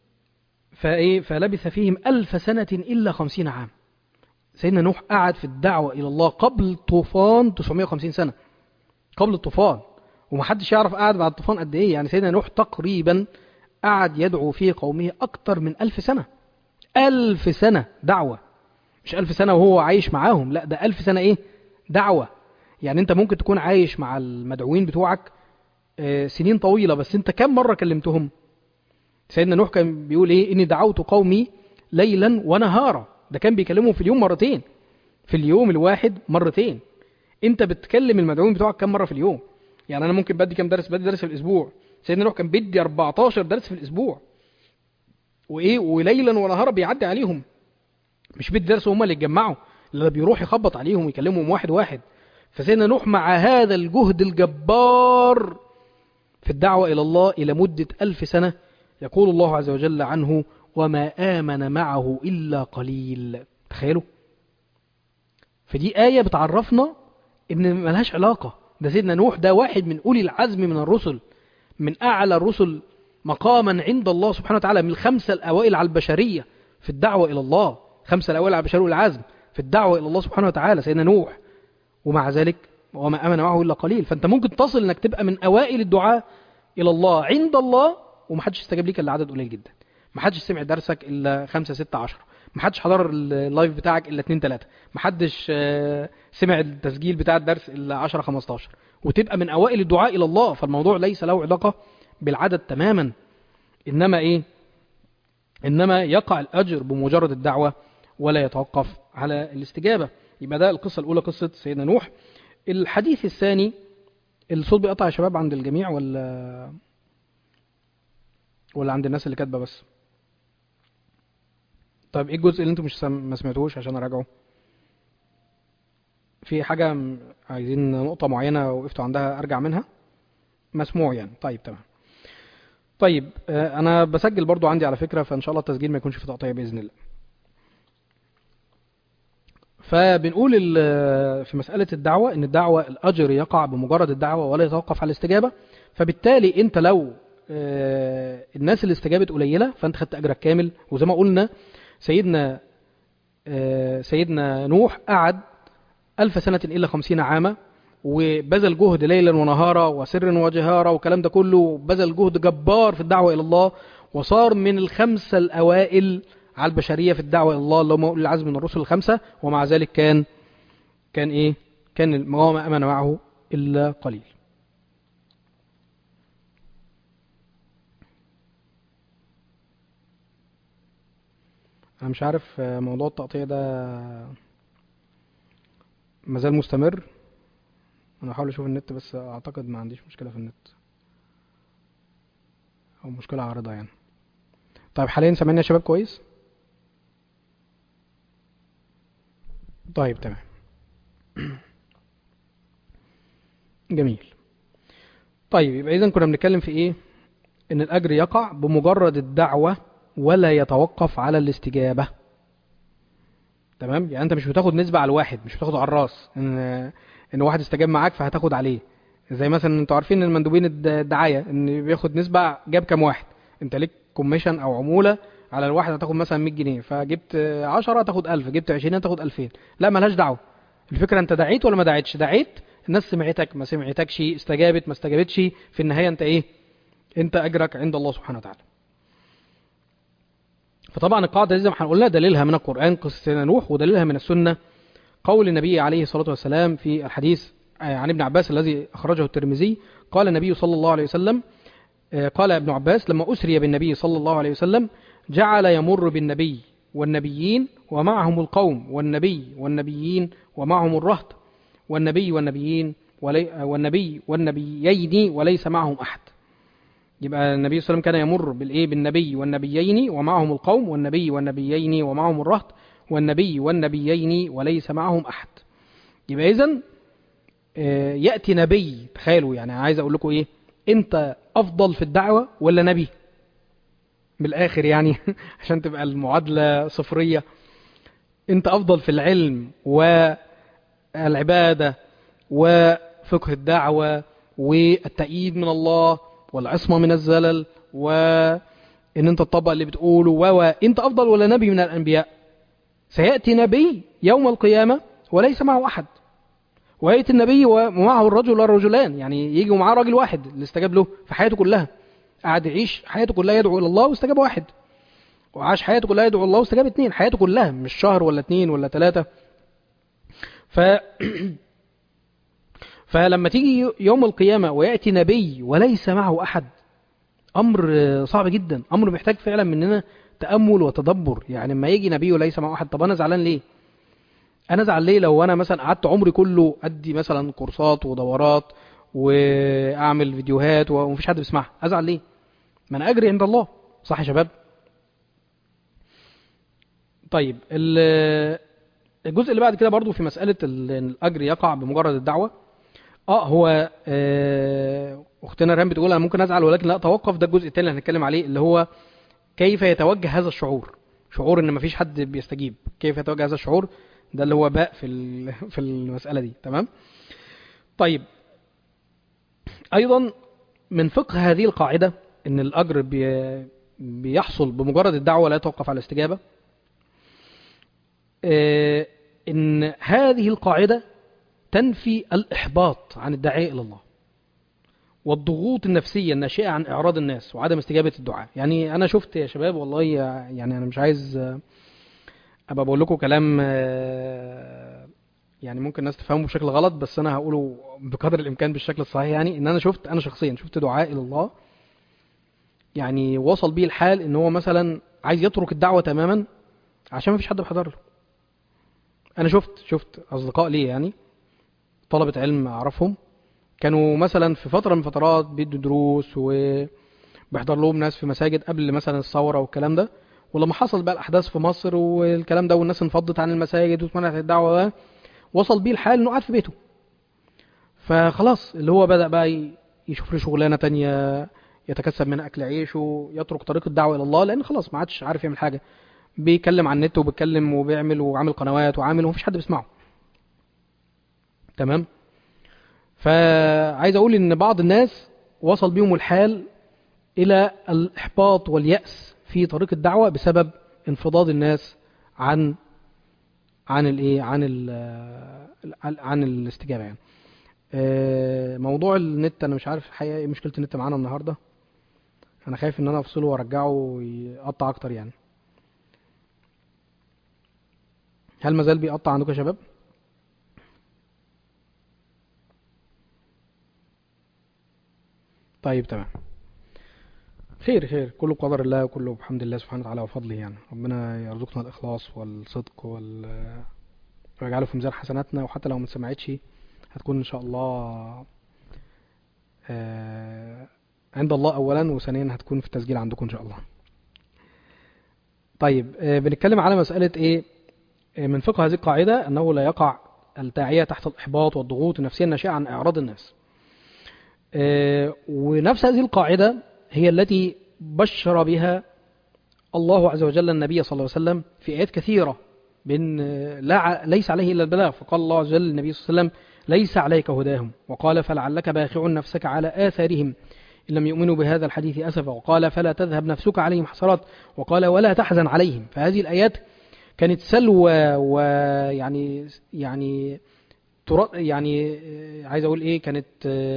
فلبث فيهم 1000 سنة إلا 50 عام. سيدنا نوح قعد في الدعوة إلى الله قبل الطوفان 950 سنة قبل الطوفان، ومحدش يعرف قعد بعد الطوفان قد إيه. يعني سيدنا نوح تقريبا قعد يدعو في قومه أكتر من 1000 سنة. 1000 سنة دعوة، مش 1000 سنة وهو عايش معاهم، لا ده 1000 سنة إيه دعوة. يعني أنت ممكن تكون عايش مع المدعوين بتوعك سنين طويلة، بس أنت كم مرة كلمتهم؟ سيدنا نوح كان بيقول إيه؟ إني دعوت قومي ليلا ونهارا. ده كان بيكلمهم في اليوم مرتين، في اليوم الواحد مرتين. انت بتكلم المدعوين بتوعك كم مرة في اليوم؟ يعني انا ممكن بدي كم درس؟ بدي درس في الاسبوع. سيدنا نوح كان بيدي 14 درس في الاسبوع، وايه، وليلا ونهارا بيعدي عليهم، مش بيدي درس وهم اللي يتجمعوا، لا بيروح يخبط عليهم ويكلمهم واحد واحد. فسيدنا نوح مع هذا الجهد الجبار في الدعوة إلى الله إلى مدة 1000 سنة، يقول الله عز وجل عنه: وما آمن معه إلا قليل. تخيلوا، فدي آية بتعرفنا إن ملهاش علاقة. ده سيدنا نوح ده واحد من أولي العزم من الرسل، من أعلى الرسل مقاما عند الله سبحانه وتعالى، من الخمسة الأوائل على البشرية في الدعوة إلى الله، خمسة الأوائل على البشرية والعزم في الدعوة إلى الله سبحانه وتعالى سيدنا نوح. ومع ذلك وما آمن معه إلا قليل. فأنت ممكن تصل إنك تبقى من أوائل الدعاء إلى الله عند الله ومحدش استجاب ليك إلا عدد قليل جدا، محدش سمع درسك إلا 5 6 10، محدش حضر اللايف بتاعك إلا 2 3، محدش سمع التسجيل بتاع الدرس إلا 10 15، وتبقى من أوائل الدعاء إلى الله. فالموضوع ليس له علاقة بالعدد تماما، إنما إيه؟ إنما يقع الأجر بمجرد الدعوة ولا يتوقف على الاستجابة. يبقى ده القصة الأولى، قصة سيدنا نوح. الحديث الثاني، الصوت بيقطع يا شباب عند الجميع ولا عند الناس اللي كاتبة بس؟ طيب ايه الجزء اللي انتم مش ما سمعتوش عشان اراجعه؟ في حاجة عايزين نقطة معينة وقفتوا عندها ارجع منها؟ مسموع يعني؟ طيب تمام. طيب انا بسجل برضو عندي على فكرة، فان شاء الله التسجيل ما يكونش في تقطيع بإذن الله. فبنقول في مسألة الدعوة ان الدعوة الاجر يقع بمجرد الدعوة ولا يتوقف على الاستجابة. فبالتالي انت لو الناس اللي استجابت قليلة فانت خدت اجرك كامل. وزي ما قلنا سيدنا نوح قعد 1000 سنة إلا 50 عاما، وبذل جهد ليلا ونهارا وسرا وجهارا والكلام ده كله، بذل جهد جبار في الدعوة إلى الله، وصار من الخمسة الأوائل على البشرية في الدعوة إلى الله اللي هم أولي العزم من الرسل الخمسة. ومع ذلك كان إيه؟ كان ما أمن معه إلا قليل. أنا مش عارف موضوع التقطيع ده مازال مستمر. أنا هحاول أشوف النت، بس أعتقد ما عنديش مشكلة في النت أو مشكلة عارضة يعني. طيب حاليا سامعني يا شباب كويس؟ طيب تمام. جميل. طيب يبقى إذن كنا بنتكلم في إيه؟ إن الأجر يقع بمجرد الدعوة ولا يتوقف على الاستجابة. تمام؟ يعني أنت مش بتاخد نسبة على الواحد، مش بتاخد على الراس إن واحد استجاب معاك فهتاخد عليه. زي مثلا أنتوا عارفين إن المندوبين الدعاية إن بياخد نسبة جاب كام واحد، أنت ليك كوميشن أو عمولة على الواحد، هتاخد مثلا 100 جنيه، فجبت 10 هتاخد 1000، جبت 20 هتاخد 2000. لا مالهاش دعوة. الفكرة أنت دعيت ولا ما دعيتش؟ دعيت، الناس سمعتك ما سمعتكش، استجابت ما استجابتش، في النهاية أنت إيه؟ أنت أجرك عند الله سبحانه وتعالى. فطبعا القاعدة دي زي ما احنا قلنا دليلها من القرآن قصة سيدنا نوح، ودليلها من السنة قول النبي عليه الصلاة والسلام في الحديث عن ابن عباس الذي أخرجه الترمذي. قال النبي صلى الله عليه وسلم، قال ابن عباس: لما أسري بالنبي صلى الله عليه وسلم جعل يمر بالنبي والنبيين ومعهم القوم، والنبي والنبيين ومعهم الرهط، والنبي والنبيين وليس معهم أحد. يبقى النبي صلى الله عليه وسلم كان يمر بالنبي والنبيين ومعهم القوم، والنبي والنبيين ومعهم الرهط، والنبي والنبيين وليس معهم أحد. يبقى إذن يأتي نبي، تخيلوا يعني عايز أقول لكم إيه، أنت أفضل في الدعوة ولا نبي؟ من الآخر يعني عشان تبقى المعادلة صفرية. أنت أفضل في العلم والعبادة وفقه الدعوة والتأييد من الله والعصمة من الزلل وإن أنت تطبق اللي بتقوله أنت أفضل ولا نبي من الأنبياء؟ سيأتي نبي يوم القيامة وليس معه أحد، ويأتي النبي ومعه الرجل والرجلان، يعني يجي معاه راجل واحد اللي استجاب له في حياته كلها، قعد يعيش حياته كلها يدعو إلى الله واستجاب واحد، وعاش حياته كلها يدعو الله واستجاب 2، حياته كلها مش شهر ولا 2 ولا 3. فلما تيجي يوم القيامة ويأتي نبي وليس معه أحد، أمر صعب جدا، أمر محتاج فعلا مننا تأمل وتدبر. يعني لما يجي نبي وليس معه أحد، طب أنا زعلان ليه؟ انا ازعل ليه لو انا مثلا قعدت عمري كله ادي مثلا كورسات ودورات واعمل فيديوهات ومفيش حد بيسمعها؟ ازعل ليه؟ ما انا اجري عند الله. صح يا شباب؟ طيب الجزء اللي بعد كده برضو في مسألة إن الأجر يقع بمجرد الدعوة. هو أختنا ريان بتقول أنا ممكن أزعل ولكن لا أتوقف. ده الجزء الثاني اللي هنتكلم عليه، اللي هو كيف يتوجه هذا الشعور، شعور إن مفيش حد بيستجيب. كيف يتوجه هذا الشعور؟ ده اللي هو باء في المسألة دي. تمام. طيب، أيضا من فقه هذه القاعدة إن الأجر بيحصل بمجرد الدعوة لا يتوقف على الاستجابة. إن هذه القاعدة تنفي الإحباط عن الداعية إلى الله والضغوط النفسية الناشئة عن إعراض الناس وعدم استجابة الدعاء. يعني أنا شفت يا شباب والله، يعني أنا مش عايز أبقى بقول لكم كلام يعني ممكن الناس تفهمه بشكل غلط، بس أنا هقوله بقدر الإمكان بالشكل الصحيح. يعني إن أنا شخصيا شفت دعاء إلى الله يعني وصل بيه الحال إن هو مثلا عايز يترك الدعوة تماما عشان ما فيش حد بيحضر له. أنا شفت أصدقاء لي يعني طلبة علم أعرفهم كانوا مثلا في فترة من فترات بيدوا دروس وبيحضر لهم ناس في مساجد قبل مثلا الثورة والكلام ده، ولما حصل بقى الأحداث في مصر والكلام ده والناس انفضت عن المساجد واتمنعت الدعوة، وصل بيه الحال إنه قاعد في بيته. فخلاص اللي هو بدأ بقى يشوف له شغلانة تانية يتكسب من أكل عيشه، يترك طريق الدعوة إلى الله، لأن خلاص ما عادش عارف يعمل حاجة. بيتكلم عن النت وبيتكلم وبيعمل وعامل قنوات وعامل ومفيش حد بيسمعه. تمام. فعايز اقول ان بعض الناس وصل بيهم الحال الى الاحباط واليأس في طريق الدعوة بسبب انفضاض الناس عن الايه عن الاستجابة يعني. موضوع النت انا مش عارف الحقيقة ايه مشكلة النت معانا النهاردة. انا خايف ان انا افصله وارجعه ويقطع اكتر يعني. هل مازال بيقطع عندكم يا شباب؟ طيب تمام. خير كله بقدر الله وكله بحمد الله سبحانه وتعالى وفضله. يعني ربنا يرزقنا الإخلاص والصدق ويجعله في ميزان حسناتنا، وحتى لو ما سمعتش هتكون إن شاء الله عند الله أولا، وثانيا هتكون في التسجيل عندكم إن شاء الله. طيب، بنتكلم على مسألة إيه؟ من فقه هذه القاعدة أنه لا يقع الداعية تحت الإحباط والضغوط النفسية الناشئة عن إعراض الناس. ونفس هذه القاعدة هي التي بشر بها الله عز وجل النبي صلى الله عليه وسلم في آيات كثيرة بأن ليس عليه إلا البلاغ. فقال الله عز وجل للنبي صلى الله عليه وسلم ليس عليك هداهم، وقال فلعلك باخع نفسك على آثارهم إن لم يؤمنوا بهذا الحديث أسفا، وقال فلا تذهب نفسك عليهم حسرات، وقال ولا تحزن عليهم. فهذه الآيات كانت سلوى، ويعني يعني عايز أقول إيه، كانت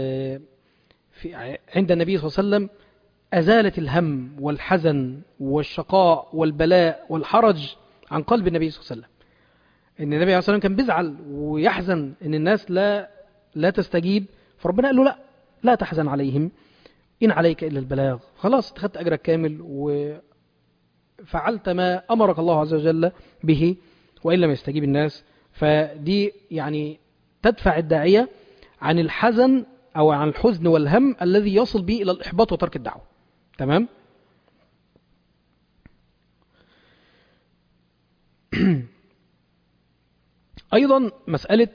عند النبي صلى الله عليه وسلم أزالت الهم والحزن والشقاء والبلاء والحرج عن قلب النبي صلى الله عليه وسلم. إن النبي عليه الصلاة والسلام كان بيزعل ويحزن إن الناس لا تستجيب، فربنا قال له لا تحزن عليهم إن عليك إلا البلاغ. خلاص أخذت أجرك كامل وفعلت ما أمرك الله عز وجل به، وإن لم يستجيب الناس. فدي يعني تدفع الداعية عن الحزن أو عن الحزن والهم الذي يصل به إلى الإحباط وترك الدعوة. تمام. أيضا مسألة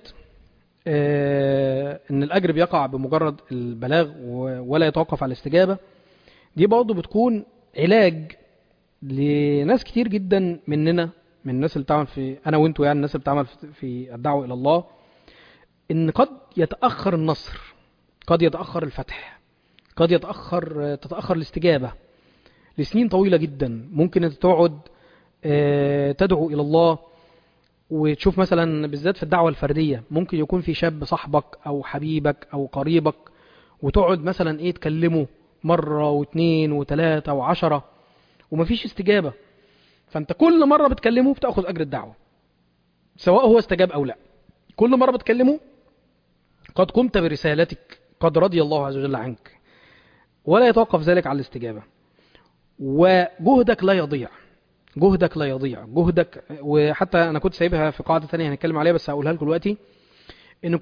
إن الأجر بيقع بمجرد البلاغ ولا يتوقف على الاستجابة، دي برضه بتكون علاج لناس كتير جدا مننا، من الناس اللي بتعمل في أنا وإنتوا، يعني الناس اللي بتعمل في الدعوة إلى الله، إن قد يتأخر النصر، قد يتأخر الفتح، قد تتأخر الاستجابة لسنين طويلة جدا. ممكن أنت تقعد تدعو إلى الله وتشوف مثلا بالذات في الدعوة الفردية ممكن يكون في شاب صاحبك أو حبيبك أو قريبك، وتقعد مثلا تكلمه مرة واثنين وثلاثة وعشرة ومفيش استجابة. فأنت كل مرة بتكلمه بتأخذ أجر الدعوة سواء هو استجاب أو لا. كل مرة بتكلمه قد قمت برسالتك، قد رضي الله عز وجل عنك، ولا يتوقف ذلك على الاستجابة، وجهدك لا يضيع. جهدك لا يضيع، جهدك. وحتى انا كنت سايبها في قاعدة تانية هنتكلم عليها بس هقولها لكم دلوقتي، ان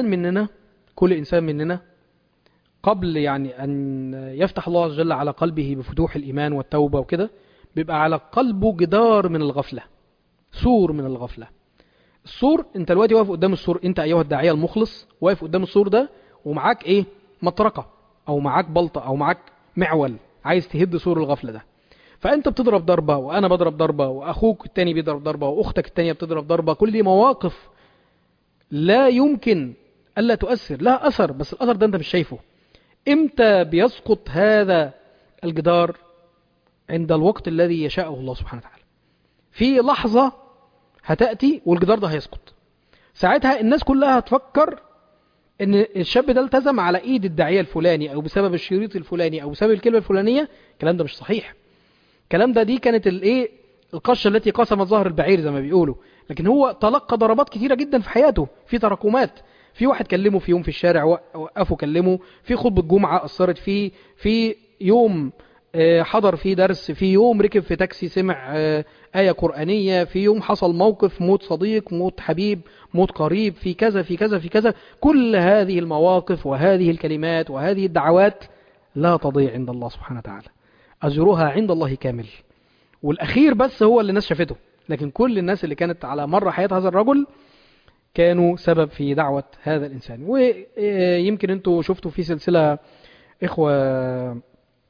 كل انسان مننا قبل يعني ان يفتح الله عز وجل على قلبه بفتوح الايمان والتوبة وكده، بيبقى على قلبه جدار من الغفلة، سور من الغفلة. السور، انت دلوقتي واقف قدام السور، انت ايها الداعية المخلص واقف قدام السور ده، ومعاك ايه؟ مطرقة، او معاك بلطة، او معاك معول، عايز تهد سور الغفلة ده. فانت بتضرب ضربة، وانا بضرب ضربة، واخوك التاني بيضرب ضربة، واختك التانية بتضرب ضربة. كل دي مواقف لا يمكن الا تؤثر، لها اثر، بس الاثر ده انت مش شايفه. امتى بيسقط هذا الجدار؟ عند الوقت الذي يشاءه الله سبحانه وتعالى. في لحظة هتأتي والجدار ده هيسقط. ساعتها الناس كلها هتفكر ان الشاب ده التزم على ايد الداعية الفلاني، او بسبب الشريط الفلاني، او بسبب الكلمة الفلانية. الكلام ده مش صحيح. الكلام ده دي كانت الايه، القشة التي قسمت ظهر البعير زي ما بيقولوا. لكن هو تلقى ضربات كثيرة جدا في حياته، في تراكمات. في واحد كلمه في يوم في الشارع وقفه كلمه، في خطبة جمعة أثرت فيه، في يوم حضر فيه درس، في يوم ركب في تاكسي سمع آية قرآنية، في يوم حصل موقف موت صديق، موت حبيب، موت قريب، في كذا في كذا في كذا. كل هذه المواقف وهذه الكلمات وهذه الدعوات لا تضيع عند الله سبحانه وتعالى، أجرها عند الله كامل. والأخير بس هو اللي الناس شافته، لكن كل الناس اللي كانت على مر حياة هذا الرجل كانوا سبب في دعوة هذا الإنسان. ويمكن أنتوا شفتوا في سلسلة إخوة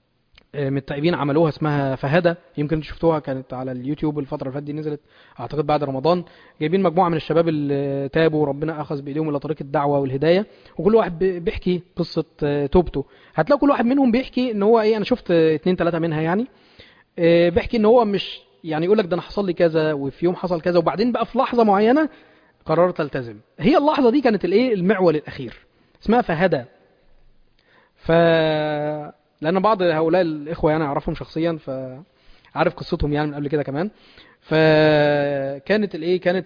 من التائبين عملوها اسمها فهدى، يمكن انتوا شفتوها، كانت على اليوتيوب الفترة اللي فاتت دي، نزلت أعتقد بعد رمضان. جايبين مجموعة من الشباب اللي تابوا وربنا أخذ بإيديهم إلى طريق الدعوة والهداية، وكل واحد بيحكي قصة توبته. هتلاقوا كل واحد منهم بيحكي إن هو إيه، أنا شفت 2-3 منها يعني، بيحكي إن هو مش يعني يقول لك ده أنا حصل لي كذا، وفي يوم حصل كذا، وبعدين بقى في لحظة معينة قررت التزم. هي اللحظة دي كانت الايه، المعول الأخير، اسمها فهدى. ف لأن بعض هؤلاء الإخوة يعني أعرفهم شخصيا، فعارف قصتهم يعني من قبل كده كمان. فكانت الايه، كانت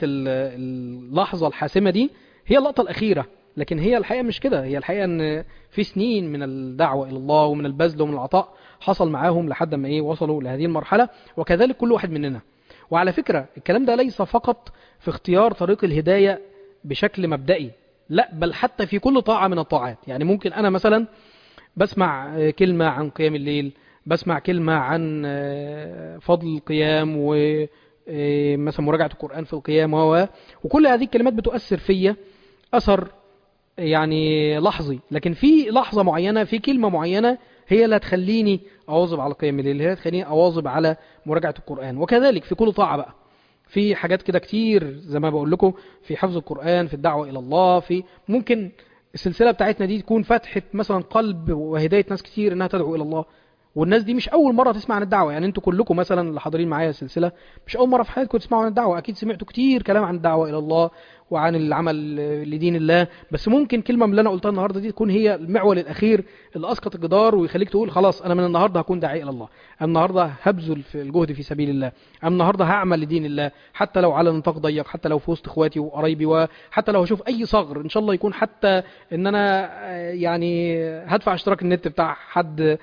اللحظة الحاسمة دي هي اللقطة الأخيرة. لكن هي الحقيقة مش كده، هي الحقيقة ان في سنين من الدعوة إلى الله ومن البذل ومن العطاء حصل معاهم لحد ما ايه، وصلوا لهذه المرحلة. وكذلك كل واحد مننا. وعلى فكرة الكلام ده ليس فقط في اختيار طريق الهداية بشكل مبدئي، لا، بل حتى في كل طاعة من الطاعات. يعني ممكن أنا مثلا بسمع كلمة عن قيام الليل، بسمع كلمة عن فضل القيام، ومثلا مراجعة القرآن في القيام، وكل هذه الكلمات بتؤثر فيا أثر يعني لحظي. لكن في لحظة معينة، في كلمة معينة هي اللي هتخليني أواظب على قيام الليل، هي اللي هتخليني أواظب على مراجعة القرآن. وكذلك في كل طاعة بقى، في حاجات كده كتير زي ما بقول لكم، في حفظ القرآن، في الدعوة إلى الله، في ممكن السلسلة بتاعتنا دي تكون فتحت مثلا قلب وهداية ناس كتير انها تدعو الى الله. والناس دي مش اول مرة تسمع عن الدعوة. يعني انتوا كلكم مثلا اللي حاضرين معايا السلسلة مش اول مرة في حياتكم تسمعوا عن الدعوة، اكيد سمعتوا كتير كلام عن الدعوة الى الله وعن العمل لدين الله. بس ممكن كلمة من اللي انا قلتها النهاردة دي تكون هي المعول الاخير اللي اسقط الجدار ويخليك تقول خلاص انا من النهاردة هكون داعي الى الله، أنا النهاردة هبذل في الجهد في سبيل الله، أنا النهاردة هعمل لدين الله، حتى لو على نطاق ضيق، حتى لو في وسط اخواتي وقرايبي، وحتى لو هشوف اي ثغر ان شاء الله يكون، حتى ان انا يعني هدفع اشتراك النت بتاع حد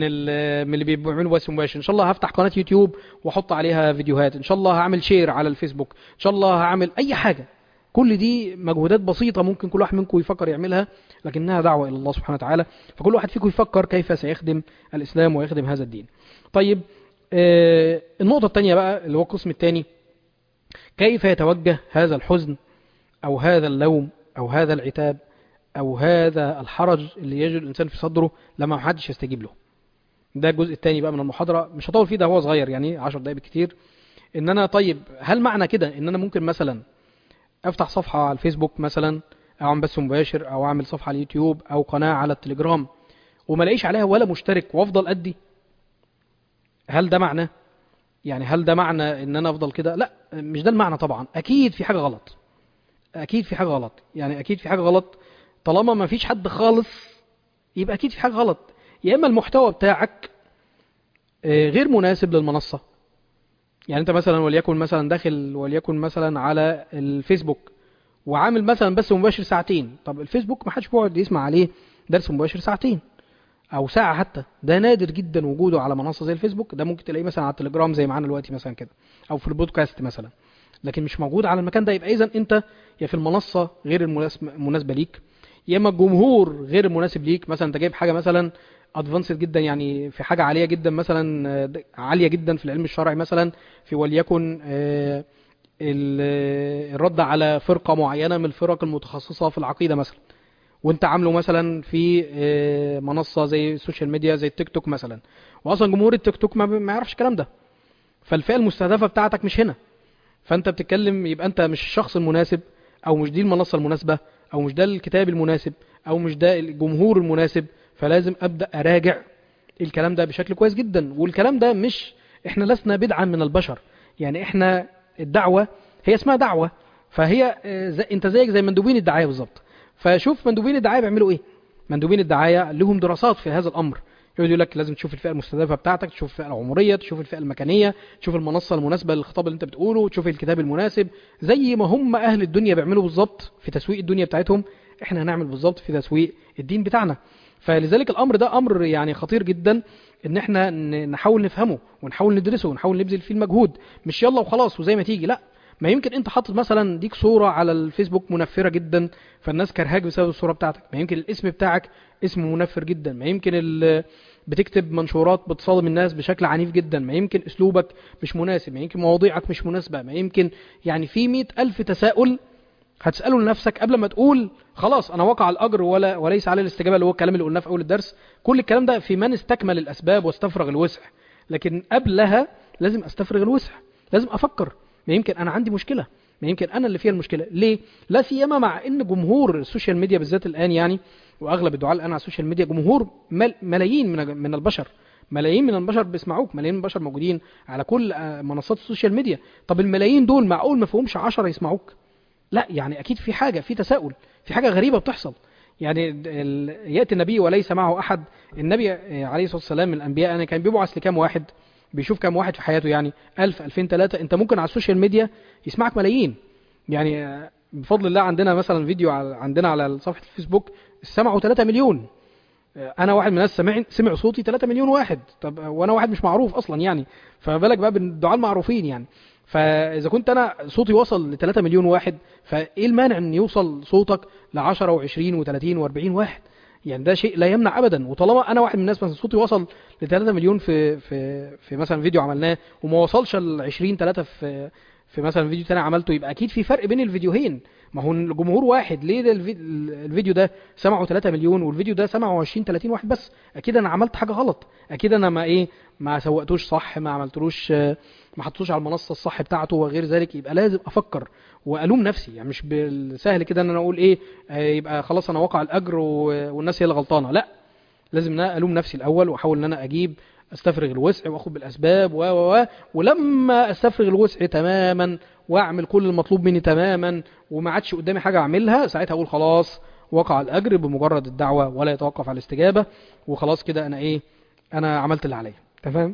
من اللي بيعملوا بث مباشر، ان شاء الله هفتح قناة يوتيوب واحط عليها فيديوهات، ان شاء الله هعمل شير على الفيسبوك، ان شاء الله هعمل اي حاجة. كل دي مجهودات بسيطة ممكن كل واحد منكم يفكر يعملها، لكنها دعوة إلى الله سبحانه وتعالى. فكل واحد فيكم يفكر كيف سيخدم الإسلام ويخدم هذا الدين. طيب النقطة الثانية بقى اللي هو القسم الثاني، كيف يتوجه هذا الحزن أو هذا اللوم أو هذا العتاب أو هذا الحرج اللي يجد الإنسان في صدره لما محدش يستجيب له. ده الجزء الثاني بقى من المحاضرة، مش هطول فيه، ده هو صغير يعني 10 دقايق بالكتير. إن أنا طيب هل معنى كده إن أنا ممكن مثلا افتح صفحة على الفيسبوك مثلا، او اعمل بث مباشر، او اعمل صفحة على اليوتيوب او قناة على التليجرام وما الاقيش عليها ولا مشترك وافضل ادي؟ هل ده معنى، يعني هل ده معنى ان انا افضل كده؟ لا، مش ده المعنى طبعا. اكيد في حاجة غلط، اكيد في حاجة غلط، يعني اكيد في حاجة غلط. طالما ما فيش حد خالص يبقى اكيد في حاجة غلط. يا اما المحتوى بتاعك غير مناسب للمنصة. يعني انت مثلا وليكن مثلا داخل وليكن مثلا على الفيسبوك وعامل مثلا بث مباشر ساعتين، طب الفيسبوك ما حدش بيقعد يسمع عليه درس مباشر ساعتين. او ساعه حتى. ده نادر جدا وجوده على منصه زي الفيسبوك. ده ممكن تلاقيه مثلا على التليجرام زي معانا دلوقتي مثلا كده، او في البودكاست مثلا، لكن مش موجود على المكان ده. يبقى اذا انت يا في المنصه غير المناسبه ليك، يا اما الجمهور غير المناسب ليك. مثلا انت جايب حاجه مثلا ادفانسد جدا، يعني في حاجه عاليه جدا مثلا، عاليه جدا في العلم الشرعي مثلا، في وليكن الرد على فرقه معينه من الفرق المتخصصه في العقيده مثلا، وانت عامله مثلا في منصه زي السوشيال ميديا زي التيك توك مثلا، واصلا جمهور التيك توك ما يعرفش الكلام ده، فالفئه المستهدفه بتاعتك مش هنا. فانت بتتكلم، يبقى انت مش الشخص المناسب، او مش دي المنصه المناسبه، او مش ده الكتاب المناسب، او مش ده الجمهور المناسب. فلازم ابدا اراجع الكلام ده بشكل كويس جدا. والكلام ده مش، احنا لسنا بدعا من البشر، يعني احنا الدعوه هي اسمها دعوه، فهي انت زيك زي مندوبين الدعايه بالظبط. فشوف مندوبين الدعايه بيعملوا ايه. مندوبين الدعايه لهم دراسات في هذا الامر، يقول لك لازم تشوف الفئه المستهدفه بتاعتك، تشوف الفئه العمريه، تشوف الفئه المكانيه، تشوف المنصه المناسبه للخطاب اللي انت بتقوله، تشوف الكتاب المناسب. زي ما هم اهل الدنيا بيعملوا بالظبط في تسويق الدنيا بتاعتهم، احنا هنعمل بالظبط في تسويق الدين بتاعنا. فلذلك الامر ده امر يعني خطير جدا، ان احنا نحاول نفهمه ونحاول ندرسه ونحاول نبذل فيه المجهود، مش يلا وخلاص وزي ما تيجي. لا، ما يمكن انت حاطط مثلا ديك صوره على الفيسبوك منفره جدا، فالناس كرهاك بسبب الصوره بتاعتك. ما يمكن الاسم بتاعك اسم منفر جدا. ما يمكن بتكتب منشورات بتصادم الناس بشكل عنيف جدا. ما يمكن اسلوبك مش مناسب. ما يمكن مواضيعك مش مناسبه. ما يمكن يعني في 100,000 تساؤل هتساله لنفسك قبل ما تقول خلاص انا وقع الاجر وليس عليه الاستجابه، اللي هو الكلام اللي قلناه في اول الدرس. كل الكلام ده في من استكمل الاسباب واستفرغ الوسع، لكن قبلها لازم استفرغ الوسع، لازم افكر. ما يمكن انا عندي مشكله، ما يمكن انا اللي فيها المشكله. ليه؟ لا سيما مع ان جمهور السوشيال ميديا بالذات الان، يعني واغلب الدعاء الان على السوشيال ميديا جمهور ملايين من البشر. ملايين من البشر بيسمعوك، ملايين من البشر موجودين على كل منصات السوشيال ميديا. طب الملايين دول معقول ما فيهمش 10 يسمعوك؟ لا، يعني اكيد في حاجه، في تساؤل، في حاجه غريبه بتحصل. يعني ياتي النبي وليس معه احد. النبي عليه الصلاه والسلام من الانبياء انا كان بيبعث لكام واحد، بيشوف كام واحد في حياته، يعني 1000 2000 3. انت ممكن على السوشيال ميديا يسمعك ملايين. يعني بفضل الله عندنا مثلا فيديو عندنا على صفحه الفيسبوك سمعوا 3 مليون. انا واحد من الناس سمع صوتي 3 مليون واحد. طب وانا واحد مش معروف اصلا يعني، فما بالك بقى بالدعاة المعروفين يعني. فاذا كنت انا صوتي وصل ل 3 مليون واحد، فايه المانع ان يوصل صوتك ل 10 و20 و30 و40 واحد؟ يعني ده شيء لا يمنع ابدا. وطالما انا واحد من الناس مثلا صوتي وصل ل 3 مليون في مثلا فيديو عملناه، وما وصلش ل 20 3 في مثلا فيديو تاني عملته، يبقى اكيد في فرق بين الفيديوهين. ما هو الجمهور واحد، ليه ده الفيديو ده سمعه 3 مليون والفيديو ده سمعه 20 30 واحد بس؟ اكيد انا عملت حاجه غلط، اكيد انا ما سوقتوش صح، ما عملتلوش، ما حطوش على المنصه الصح بتاعته وغير ذلك. يبقى لازم افكر والوم نفسي، يعني مش بالسهل كده ان انا اقول ايه يبقى خلاص انا واقع الاجر والناس هي اللي غلطانه. لا، لازم ان انا الوم نفسي الاول، واحاول ان انا استفرغ الوسع واخد بالاسباب ولما استفرغ الوسع تماما واعمل كل المطلوب مني تماما وما عادش قدامي حاجه اعملها، ساعتها اقول خلاص وقع الاجر بمجرد الدعوه ولا يتوقف على الاستجابه، وخلاص كده انا انا عملت اللي عليا. تمام.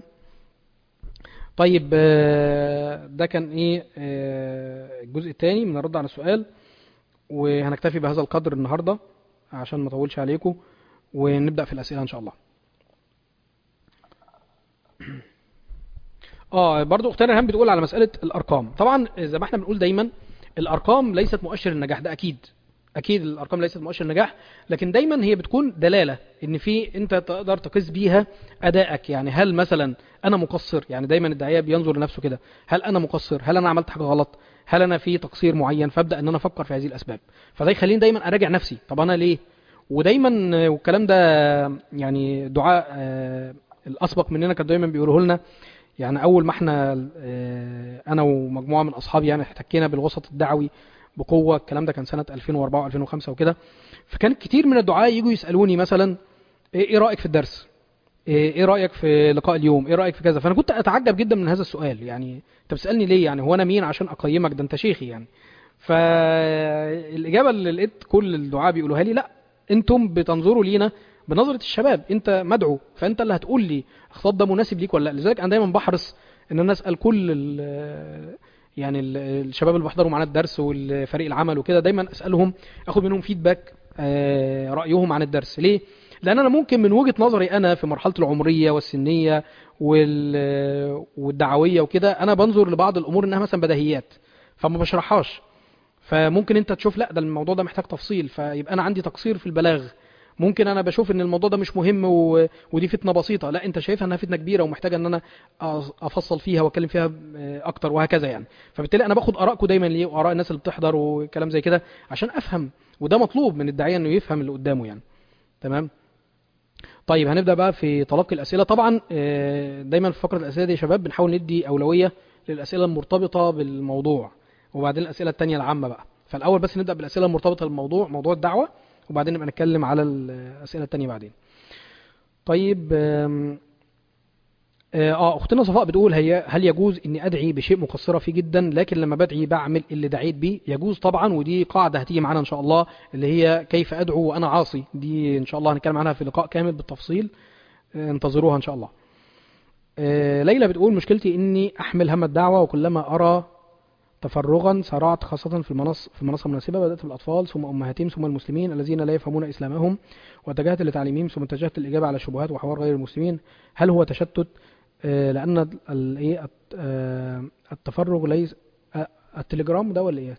طيب ده كان الجزء الثاني من الرد على السؤال، وهنكتفي بهذا القدر النهارده عشان ما اطولش عليكم، ونبدا في الاسئله ان شاء الله. برضو اختنا ريهام بتقول على مساله الارقام. طبعا زي ما احنا بنقول دايما الارقام ليست مؤشر النجاح، ده اكيد اكيد الارقام ليست مؤشر النجاح، لكن دايما هي بتكون دلاله ان في انت تقدر تقيس بيها ادائك. يعني هل مثلا انا مقصر؟ يعني دايما الداعيه بينظر لنفسه كده، هل انا مقصر؟ هل انا عملت حاجه غلط؟ هل انا في تقصير معين؟ فابدا ان انا افكر في هذه الاسباب. فده يخليني دايما اراجع نفسي، طب انا ليه؟ ودايما والكلام ده يعني دعاء الاسبق مننا كان دايما بيقوله لنا. يعني اول ما احنا انا ومجموعه من اصحابي يعني احتكينا بالوسط الدعوي بقوه، الكلام ده كان سنه 2004 و2005 وكده، فكان كتير من الدعاة يجوا يسالوني مثلا ايه رايك في الدرس؟ ايه رايك في لقاء اليوم؟ ايه رايك في كذا؟ فانا كنت اتعجب جدا من هذا السؤال. يعني انت بتسالني ليه؟ يعني هو انا مين عشان اقيمك؟ ده انت شيخي يعني. فالاجابه اللي لقيت كل الدعاة بيقولوها لي، لا انتم بتنظروا لينا بنظره الشباب، انت مدعو فانت اللي هتقول لي الخطاب ده مناسب ليك ولا لا. لذلك انا دايما بحرص ان انا اسال كل يعني الشباب اللي بيحضروا معانا الدرس والفريق العمل وكده، دايما اسالهم اخد منهم فيدباك رايهم عن الدرس. ليه؟ لان انا ممكن من وجهة نظري انا في مرحلة العمرية والسنية والدعوية وكده، انا بنظر لبعض الامور انها مثلا بديهيات فما بشرحهاش. فممكن انت تشوف لا ده الموضوع ده محتاج تفصيل، فيبقى انا عندي تقصير في البلاغ. ممكن انا بشوف ان الموضوع ده مش مهم ودي فتنه بسيطه، لا انت شايفها انها فتنه كبيره ومحتاجه ان انا افصل فيها واتكلم فيها اكتر وهكذا يعني. فبالتالي انا باخد ارائكم دايما ليه واراء الناس اللي بتحضر وكلام زي كده عشان افهم، وده مطلوب من الداعيه انه يفهم اللي قدامه يعني. تمام. طيب هنبدا بقى في تلقي الاسئله. طبعا دايما في فقره الاسئله دي يا شباب بنحاول ندي اولويه للاسئله المرتبطه بالموضوع، وبعدين الاسئله التانية العامه بقى. فالاول بس نبدا بالاسئله المرتبطه بالموضوع، موضوع الدعوه، وبعدين نبقى نتكلم على الاسئله التانية بعدين. طيب اختنا صفاء بتقول هل يجوز اني ادعي بشيء مقصره فيه جدا، لكن لما بدعي بعمل اللي دعيت بيه؟ يجوز طبعا، ودي قاعده هتيجي معانا ان شاء الله، اللي هي كيف ادعو وانا عاصي. دي ان شاء الله هنتكلم عنها في لقاء كامل بالتفصيل، انتظروها ان شاء الله. ليلى بتقول مشكلتي اني احمل هم الدعوه، وكلما ارى تفرغا سرعت، خاصة في المنصة المناسبة. بدأت بالأطفال ثم أمهاتهم ثم المسلمين الذين لا يفهمون إسلامهم، واتجهت لتعليمهم ثم اتجهت للإجابة على الشبهات وحوار غير المسلمين. هل هو تشتت؟ لأن التفرغ ليس التليجرام ده ولا إيه؟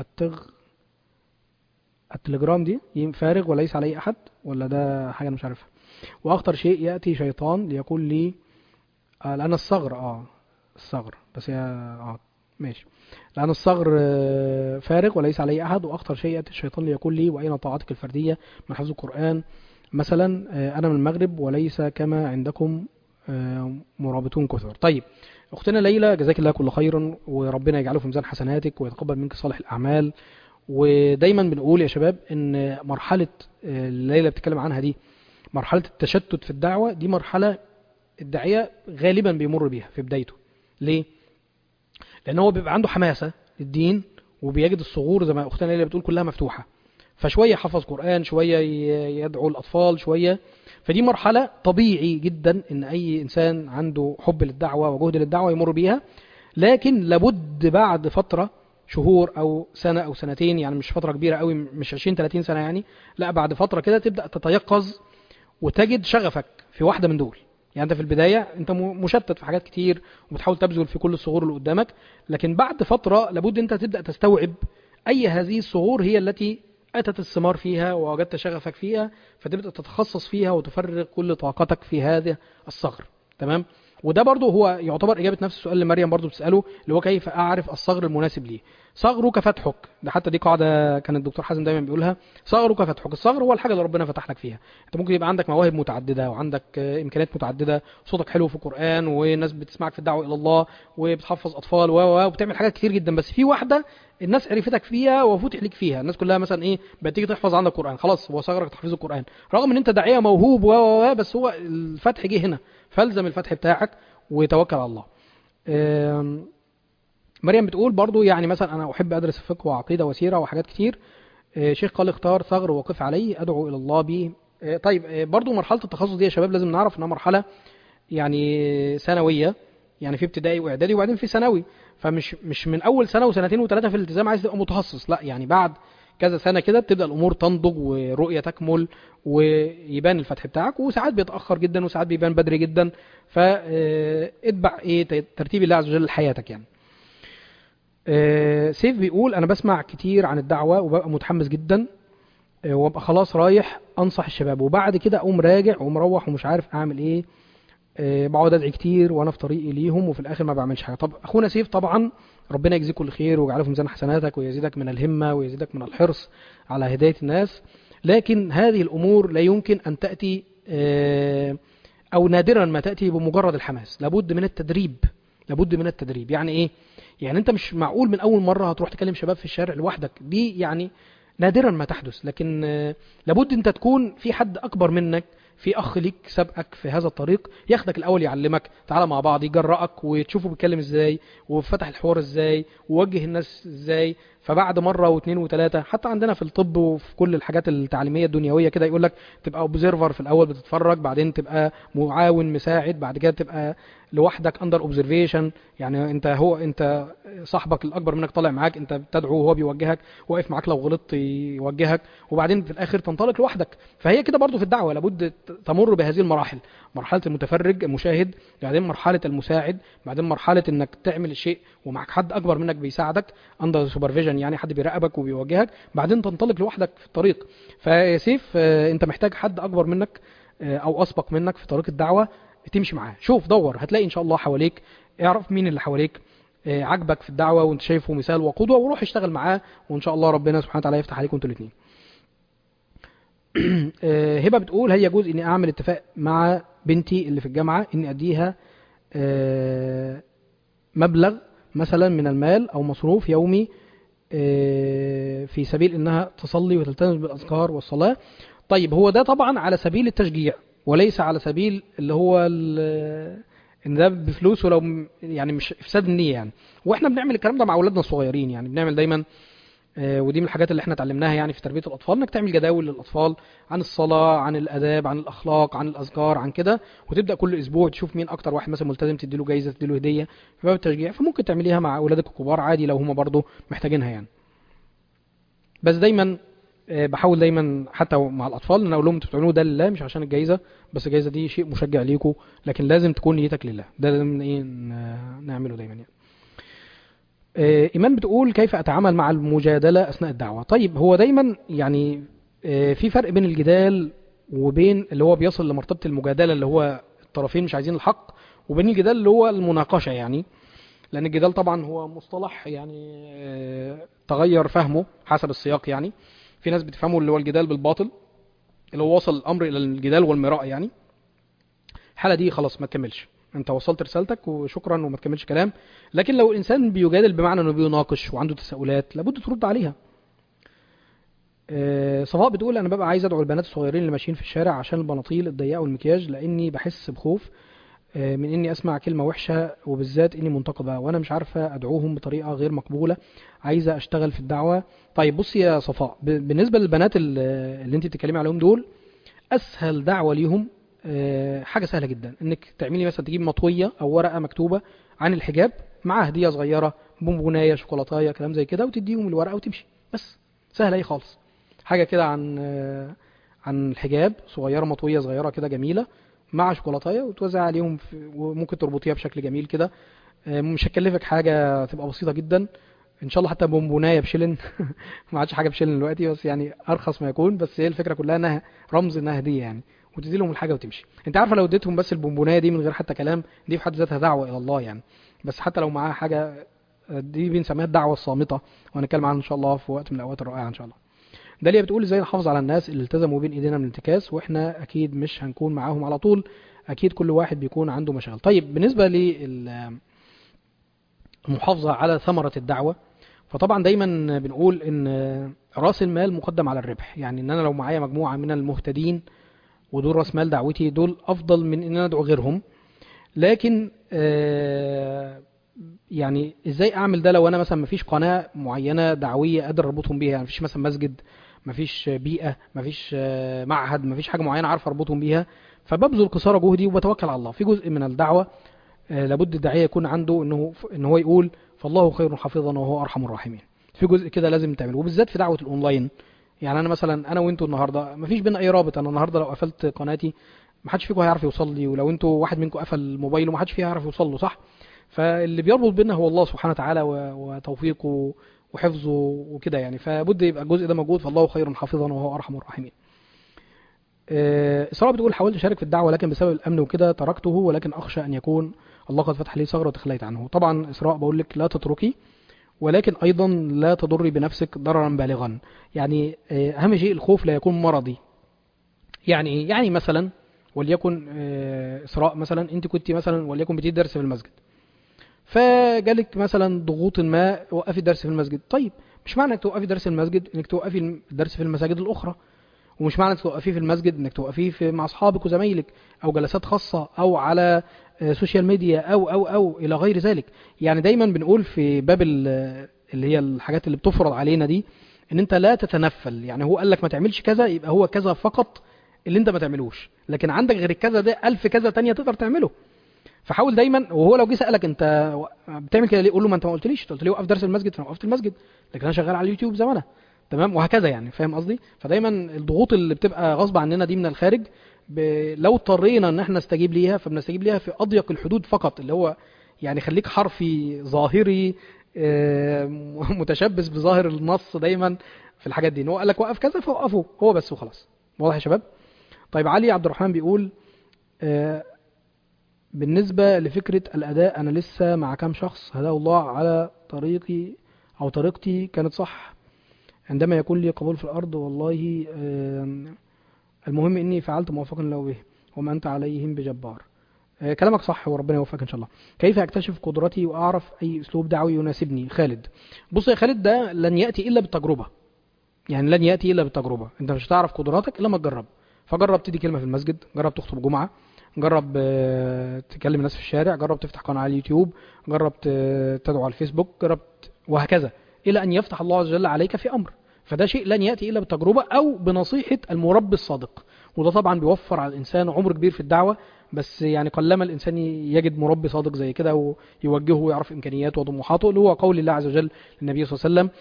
التليجرام دي فارغ وليس عليه أحد، ولا ده حاجة أنا مش عارفها. وأخطر شيء يأتي شيطان ليقول لي لأن الصغر الصغر بس ماشي. لأن الصغر فارغ وليس عليه أحد. وأخطر شيء يأتي الشيطان ليقول لي وأين طاعتك الفردية من حفظ القرآن مثلا؟ أنا من المغرب وليس كما عندكم مرابطون كثر. طيب أختنا ليلى جزاك الله كل خير، وربنا يجعله في ميزان حسناتك ويتقبل منك صالح الأعمال. ودايما بنقول يا شباب إن مرحلة ليلى بتتكلم عنها دي، مرحلة التشتت في الدعوة، دي مرحلة الداعية غالبا بيمر بيها في بدايته. ليه؟ لأن هو بيبقى عنده حماسة للدين، وبيجد الصغور زي ما أختنا ليلى بتقول كلها مفتوحة، فشوية حفظ قرآن، شوية يدعو الأطفال، شوية. فدي مرحلة طبيعي جدا إن أي إنسان عنده حب للدعوة وجهد للدعوة يمر بيها. لكن لابد بعد فترة شهور أو سنة أو سنتين، يعني مش فترة كبيرة قوي، مش 20-30 سنة يعني، لا بعد فترة كده تبدأ تتيقظ وتجد شغفك في واحدة من دول. يعني انت في البداية انت مشتت في حاجات كتير وبتحاول تبذل في كل الصغور اللي قدامك، لكن بعد فترة لابد انت تبدأ تستوعب اي هذه الصغور هي التي اتت الثمار فيها ووجدت شغفك فيها، فتبدأ تتخصص فيها وتفرغ كل طاقتك في هذا الصغر. تمام. وده برضو هو يعتبر إجابة نفس السؤال اللي مريم برضو بتسأله، اللي هو كيف أعرف الصغر المناسب لي؟ صغرك فتحك، ده حتى دي قاعدة كان الدكتور حازم دايما بيقولها، صغرك فتحك. الصغر هو الحاجة اللي ربنا فتح لك فيها. انت ممكن يبقى عندك مواهب متعددة وعندك إمكانيات متعددة، صوتك حلو في القرآن والناس بتسمعك في الدعوة إلى الله وبتحفظ أطفال وبتعمل حاجات كتير جدا، بس في واحدة الناس عرفتك فيها وفتح لك فيها. الناس كلها مثلا ايه بتيجي تحفظ عندك القرآن، خلاص هو صغرك تحفيظ القرآن، رغم ان انت داعية موهوب بس هو الفتح جه هنا، فالزم الفتح بتاعك وتوكل على الله. مريم بتقول برضو يعني مثلا انا احب ادرس فقه وعقيده وسيره وحاجات كتير، شيخ قال اختار ثغر وقف عليه ادعو الى الله به. طيب برضو مرحله التخصص دي يا شباب لازم نعرف انها مرحله يعني ثانويه، يعني في ابتدائي واعدادي وبعدين في ثانوي، فمش من اول سنه وسنتين وثلاثه في الالتزام عايز تبقى متخصص، لا يعني بعد كذا سنه كده بتبدا الامور تنضج ورؤيه تكمل ويبان الفتح بتاعك، وساعات بيتاخر جدا وساعات بيبان بدري جدا، فاتبع ترتيب الله عز وجل لحياتك يعني. سيف بيقول انا بسمع كتير عن الدعوه وببقى متحمس جدا، وابقى خلاص رايح انصح الشباب، وبعد كده اقوم راجع ومروح ومش عارف اعمل ايه. بقعد ادعي كتير وانا في طريقي ليهم وفي الاخر ما بعملش حاجه. طب اخونا سيف طبعا ربنا يجزيك كل خير ويجعله في ميزان حسناتك ويزيدك من الهمه ويزيدك من الحرص على هدايه الناس، لكن هذه الامور لا يمكن ان تاتي او نادرا ما تاتي بمجرد الحماس، لابد من التدريب. لابد من التدريب يعني ايه؟ يعني انت مش معقول من اول مره هتروح تكلم شباب في الشارع لوحدك، دي يعني نادرا ما تحدث، لكن لابد انت تكون في حد اكبر منك، في اخ ليك سبقك في هذا الطريق ياخدك الاول يعلمك، تعالى مع بعض يجرأك وتشوفه بيتكلم ازاي وفتح الحوار ازاي ووجه الناس ازاي. فبعد مرة واثنين وثلاثة، حتى عندنا في الطب وفي كل الحاجات التعليمية الدنيوية كده يقول لك تبقى اوبزرفر في الاول بتتفرج، بعدين تبقى معاون مساعد، بعد كده تبقى لوحدك اندر اوبزرفيشن، يعني انت صاحبك الاكبر منك طالع معاك، انت بتدعو وهو بيوجهك، واقف معاك لو غلطت يوجهك، وبعدين في الاخر تنطلق لوحدك. فهي كده برضو في الدعوة لابد تمر بهذه المراحل، مرحلة المتفرج المشاهد، بعدين مرحلة المساعد، بعدين مرحلة انك تعمل الشيء ومعك حد اكبر منك بيساعدك اندر سوبرفيجن، يعني حد بيراقبك وبيوجهك، بعدين تنطلق لوحدك في الطريق. فيا سيف انت محتاج حد اكبر منك او اسبق منك في طريق الدعوة تمشي معاه. شوف دور، هتلاقي ان شاء الله حواليك، اعرف مين اللي حواليك عجبك في الدعوة وانت شايفه مثال وقدوة، وروح اشتغل معاه، وان شاء الله ربنا سبحانه وتعالى يفتح عليكم انتوا الاثنين. هبة بتقول هل يجوز اني اعمل اتفاق مع بنتي اللي في الجامعة اني اديها مبلغ مثلا من المال او مصروف يومي في سبيل انها تصلي وتلتزم بالاذكار والصلاة؟ طيب هو ده طبعا على سبيل التشجيع، وليس على سبيل اللي هو ان ده بفلوس، ولو يعني مش افساد النية يعني. واحنا بنعمل الكلام ده مع اولادنا الصغيرين، يعني بنعمل دايما ودي من الحاجات اللي احنا اتعلمناها يعني في تربية الأطفال، انك تعمل جداول للأطفال عن الصلاة، عن الآداب، عن الأخلاق، عن الأذكار، عن كده، وتبدأ كل أسبوع تشوف مين أكتر واحد مثلا ملتزم، تديله جايزة، تديله هدية في باب التشجيع. فممكن تعمليها مع أولادك الكبار عادي لو هم برضو محتاجينها يعني. بس دايما بحاول دايما حتى مع الأطفال ان اقول لهم انتوا بتعملوه ده لله مش عشان الجايزة، بس الجايزة دي شيء مشجع ليكم، لكن لازم تكون نيتك لله. ده لازم ايه نعمله دايما يعني. إيمان بتقول كيف أتعامل مع المجادلة أثناء الدعوة؟ طيب هو دايما يعني في فرق بين الجدال وبين اللي هو بيصل لمرتبة المجادلة اللي هو الطرفين مش عايزين الحق، وبين الجدال اللي هو المناقشة يعني. لأن الجدال طبعا هو مصطلح يعني تغير فهمه حسب السياق يعني. في ناس بتفهمه اللي هو الجدال بالباطل، اللي هو وصل الأمر إلى الجدال والمراء يعني. الحالة دي خلاص ما تكملش، انت وصلت رسالتك وشكرا وما تكملش كلام. لكن لو الانسان بيجادل بمعنى انه بيناقش وعنده تساؤلات لابد ترد عليها. صفاء بتقول انا ببقى عايز ادعو البنات الصغيرين اللي ماشيين في الشارع عشان البناطيل الضيقه والمكياج، لاني بحس بخوف من اني اسمع كلمه وحشه، وبالذات اني منتقبه وانا مش عارفه ادعوهم بطريقه غير مقبوله، عايزه اشتغل في الدعوه. طيب بصي يا صفاء، بالنسبه للبنات اللي انت بتتكلمي عليهم دول، اسهل دعوه ليهم حاجة سهلة جدا، انك تعملي مثلا تجيب مطوية او ورقة مكتوبة عن الحجاب مع هدية صغيرة، بونبوناية، شوكولاتاية، كلام زي كده، وتديهم الورقة وتمشي. بس سهلة ايه خالص، حاجة كده عن الحجاب صغيرة، مطوية صغيرة كده جميلة مع شوكولاتاية، وتوزع عليهم وممكن تربطيها بشكل جميل كده. مش هتكلفك حاجة، تبقى بسيطة جدا ان شاء الله. حتى بونبونايه بشلن ما عادش حاجه بشلن دلوقتي، بس يعني ارخص ما يكون. بس هي الفكره كلها انها رمز، انها هديه يعني، وتدي لهم الحاجه وتمشي. انت عارفه لو اديتهم بس البونبونايه دي من غير حتى كلام، دي في حد ذاتها دعوه الى الله يعني. بس حتى لو معاها حاجه، دي بنسميها الدعوه الصامته، وهنتكلم عنها ان شاء الله في وقت من الاوقات الرائعه ان شاء الله. داليا بتقول ازاي نحافظ على الناس اللي التزموا بين ايدينا من الانتكاس، واحنا اكيد مش هنكون معاهم على طول، اكيد كل واحد بيكون عنده مشاغل. طيب بالنسبه للمحافظه على ثمره الدعوه، فطبعا دايما بنقول ان راس المال مقدم على الربح، يعني ان انا لو معايا مجموعه من المهتدين ودول راس مال دعوتي، دول افضل من ان انا ادعو غيرهم. لكن يعني ازاي اعمل ده لو انا مثلا مفيش قناه معينه دعويه قادر اربطهم بيها، يعني مفيش مثلا مسجد، مفيش بيئه، مفيش معهد، مفيش حاجه معينه عارف اربطهم بيها، فببذل قصارى جهدي وبتوكل على الله. في جزء من الدعوه لابد الداعيه يكون عنده ان هو يقول فالله خير حافظا وهو ارحم الراحمين. في جزء كده لازم تعمله، وبالذات في دعوه الاونلاين. يعني انا مثلا انا وانتوا النهارده مفيش بينا اي رابط، انا النهارده لو قفلت قناتي ما حدش فيكم هيعرف يوصل لي، ولو انتوا واحد منكم قفل موبايله ما حدش فيه هيعرف يوصل له، صح؟ فاللي بيربط بينا هو الله سبحانه وتعالى وتوفيقه وحفظه وكده يعني. فبد يبقى الجزء ده موجود، فالله خير حافظا وهو ارحم الراحمين. إسراء بتقول حاولت أشارك في الدعوة لكن بسبب الأمن وكده تركته، ولكن أخشى أن يكون الله قد فتح لي ثغرة وتخليت عنه. طبعا إسراء بقول لك لا تتركي، ولكن أيضا لا تضري بنفسك ضررا بالغا. يعني أهم شيء الخوف لا يكون مرضي. يعني إيه؟ يعني مثلا وليكن إسراء مثلا أنت كنت مثلا وليكن بتدي درس في المسجد، فجالك مثلا ضغوط ما وقفي الدرس في المسجد. طيب مش معنى انك توقفي درس المسجد انك توقفي الدرس في المساجد الأخرى، ومش معنى انك توقفيه في المسجد انك توقفيه مع اصحابك وزمايلك، او جلسات خاصة، او على سوشيال ميديا، او الى غير ذلك. يعني دايما بنقول في باب اللي هي الحاجات اللي بتفرض علينا دي، ان انت لا تتنفل. يعني هو قال لك ما تعملش كذا، يبقى هو كذا فقط اللي انت ما تعملوش، لكن عندك غير الكذا ده 1000 كذا تانية تقدر تعمله. فحاول دايما، وهو لو جه سالك انت بتعمل كده ليه، قول له ما انت ما قلتليش، انت قلت لي وقف درس المسجد فانا وقفت المسجد، لكن انا شغال على اليوتيوب زي ما انا. تمام، وهكذا يعني، فاهم قصدي؟ فدايما الضغوط اللي بتبقى غصب عننا دي من الخارج، ب... لو اضطرينا ان احنا نستجيب ليها فبنستجيب ليها في اضيق الحدود فقط، اللي هو يعني خليك حرفي ظاهري، متشبث بظاهر النص دايما في الحاجات دي. ان هو قال لك وقف كذا فوقفه هو بس وخلاص. واضح يا شباب؟ طيب علي عبد الرحمن بيقول آه، بالنسبة لفكرة الأداء، أنا لسه مع كام شخص هداه الله على طريقي أو طريقتي كانت صح عندما يكون لي قبول في الأرض، والله المهم إني فعلت موافقا له به وما أنت عليهم بجبار. كلامك صح وربنا يوفقك إن شاء الله. كيف أكتشف قدرتي وأعرف أي أسلوب دعوي يناسبني؟ خالد، بص يا خالد، ده لن يأتي إلا بالتجربة. يعني لن يأتي إلا بالتجربة، أنت مش هتعرف قدراتك إلا ما تجرب. فجرب تدي كلمة في المسجد، جرب تخطب جمعة، جرب تكلم الناس في الشارع، جرب تفتح قناة على اليوتيوب، جرب تدعو على الفيسبوك، جرب وهكذا إلى أن يفتح الله عز وجل عليك في أمر. فده شيء لن يأتي إلا بالتجربة أو بنصيحة المربي الصادق، وده طبعا بيوفر على الإنسان عمر كبير في الدعوة. بس يعني قلما الإنسان يجد مربي صادق زي كده ويوجهه ويعرف إمكانياته وطموحاته، اللي هو قول الله عز وجل للنبي صلى الله عليه وسلم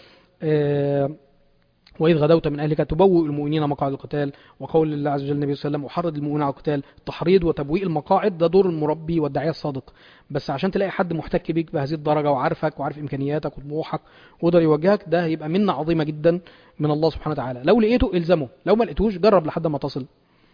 وإذ غدوت من أهلك تبوئ المؤمنين مقاعد القتال، وقول الله عز وجل النبي صلى الله عليه وسلم وحرض المؤمنين على القتال. التحريض وتبويء المقاعد ده دور المربي والداعية الصادق. بس عشان تلاقي حد محتك بيك بهذه الدرجة وعارفك وعارف إمكانياتك وطموحك ويقدر يوجهك، ده هيبقى منة عظيمة جدا من الله سبحانه وتعالى. لو لقيته الزمه، لو ما لقيتوش جرب لحد ما تصل.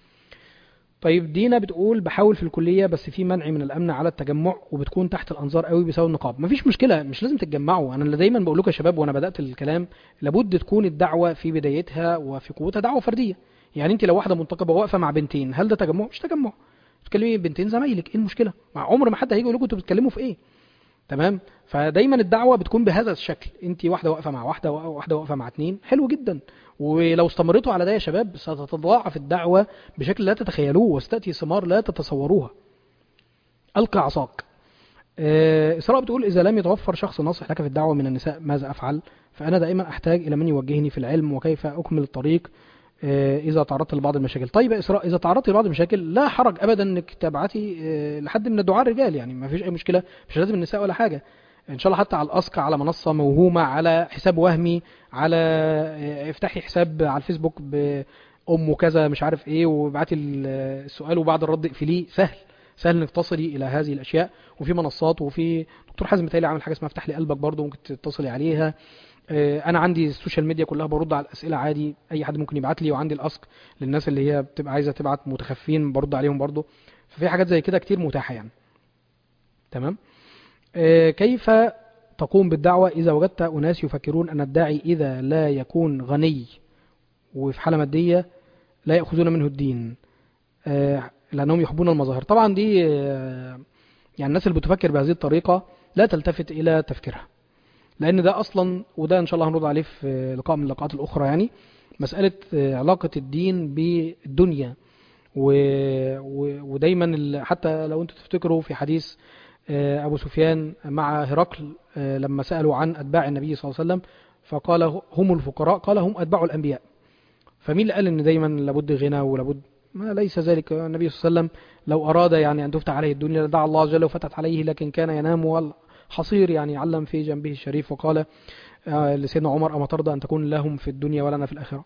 طيب دينا بتقول بحاول في الكلية بس في منع من الأمن على التجمع وبتكون تحت الأنظار قوي بسبب النقاب. مفيش مشكلة، مش لازم تتجمعوا. أنا اللي دايما بقول لكم يا شباب وأنا بدأت الكلام، لابد تكون الدعوة في بدايتها وفي قوتها دعوة فردية. يعني أنت لو واحدة منتقبة واقفة مع بنتين، هل ده تجمع؟ مش تجمع. تتكلمي بنتين زمايلك، إيه المشكلة؟ مع عمر ما حد هيجي يقول لكم أنتوا بتتكلموا في إيه. تمام. فدايما الدعوه بتكون بهذا الشكل، انت واحده واقفه مع واحده، واحده واقفه مع اتنين، حلو جدا. ولو استمرتوا على ده يا شباب ستتضاعف الدعوه بشكل لا تتخيلوه، وستاتي ثمار لا تتصوروها. القى عصاك. اسراء بتقول اذا لم يتوفر شخص ناصح لك في الدعوه من النساء ماذا افعل؟ فانا دائما احتاج الى من يوجهني في العلم وكيف اكمل الطريق اذا تعرضت لبعض المشاكل. طيب يا اسراء، اذا تعرضت لبعض المشاكل لا حرج ابدا انك تبعتي لحد من الدعاء الرجال، يعني ما فيش اي مشكله، مش لازم النساء ولا حاجه. ان شاء الله حتى على الاسك، على منصه موهومه، على حساب وهمي، على افتحي حساب على الفيسبوك بام كذا مش عارف ايه، وابعتي السؤال وبعد الرد اقفليه. سهل، سهل انك تصلي الى هذه الاشياء. وفي منصات، وفي دكتور حازم متهيألي عامل حاجه اسمها افتح لي قلبك برضه، ممكن تتصلي عليها. انا عندي السوشيال ميديا كلها برد على الاسئله عادي، اي حد ممكن يبعت لي، وعندي الاسك للناس اللي هي بتبقى عايزه تبعت متخفين برد عليهم برضه. ففي حاجات زي كده كتير متاحه يعني. تمام. كيف تقوم بالدعوة إذا وجدت أناس يفكرون أن الداعي إذا لا يكون غني وفي حالة مادية لا يأخذون منه الدين لأنهم يحبون المظاهر؟ طبعا دي يعني الناس اللي بتفكر بهذه الطريقة لا تلتفت إلى تفكيرها، لأن ده أصلا، وده إن شاء الله هنرد عليه في لقاء من اللقاءات الأخرى، يعني مسألة علاقة الدين بالدنيا. ودايما حتى لو أنتم تفتكروا في حديث أبو سفيان مع هرقل لما سألوا عن أتباع النبي صلى الله عليه وسلم فقال هم الفقراء، قال هم أتباع الأنبياء. فمين اللي قال إن دايما لابد غنى ولابد؟ ما ليس ذلك. النبي صلى الله عليه وسلم لو أراد يعني أن تفتح عليه الدنيا لدعا الله عز وجل وفتحت عليه، لكن كان ينام والحصير يعني علم في جنبه الشريف، وقال لسيدنا عمر أما ترضى أن تكون لهم في الدنيا ولنا في الآخرة.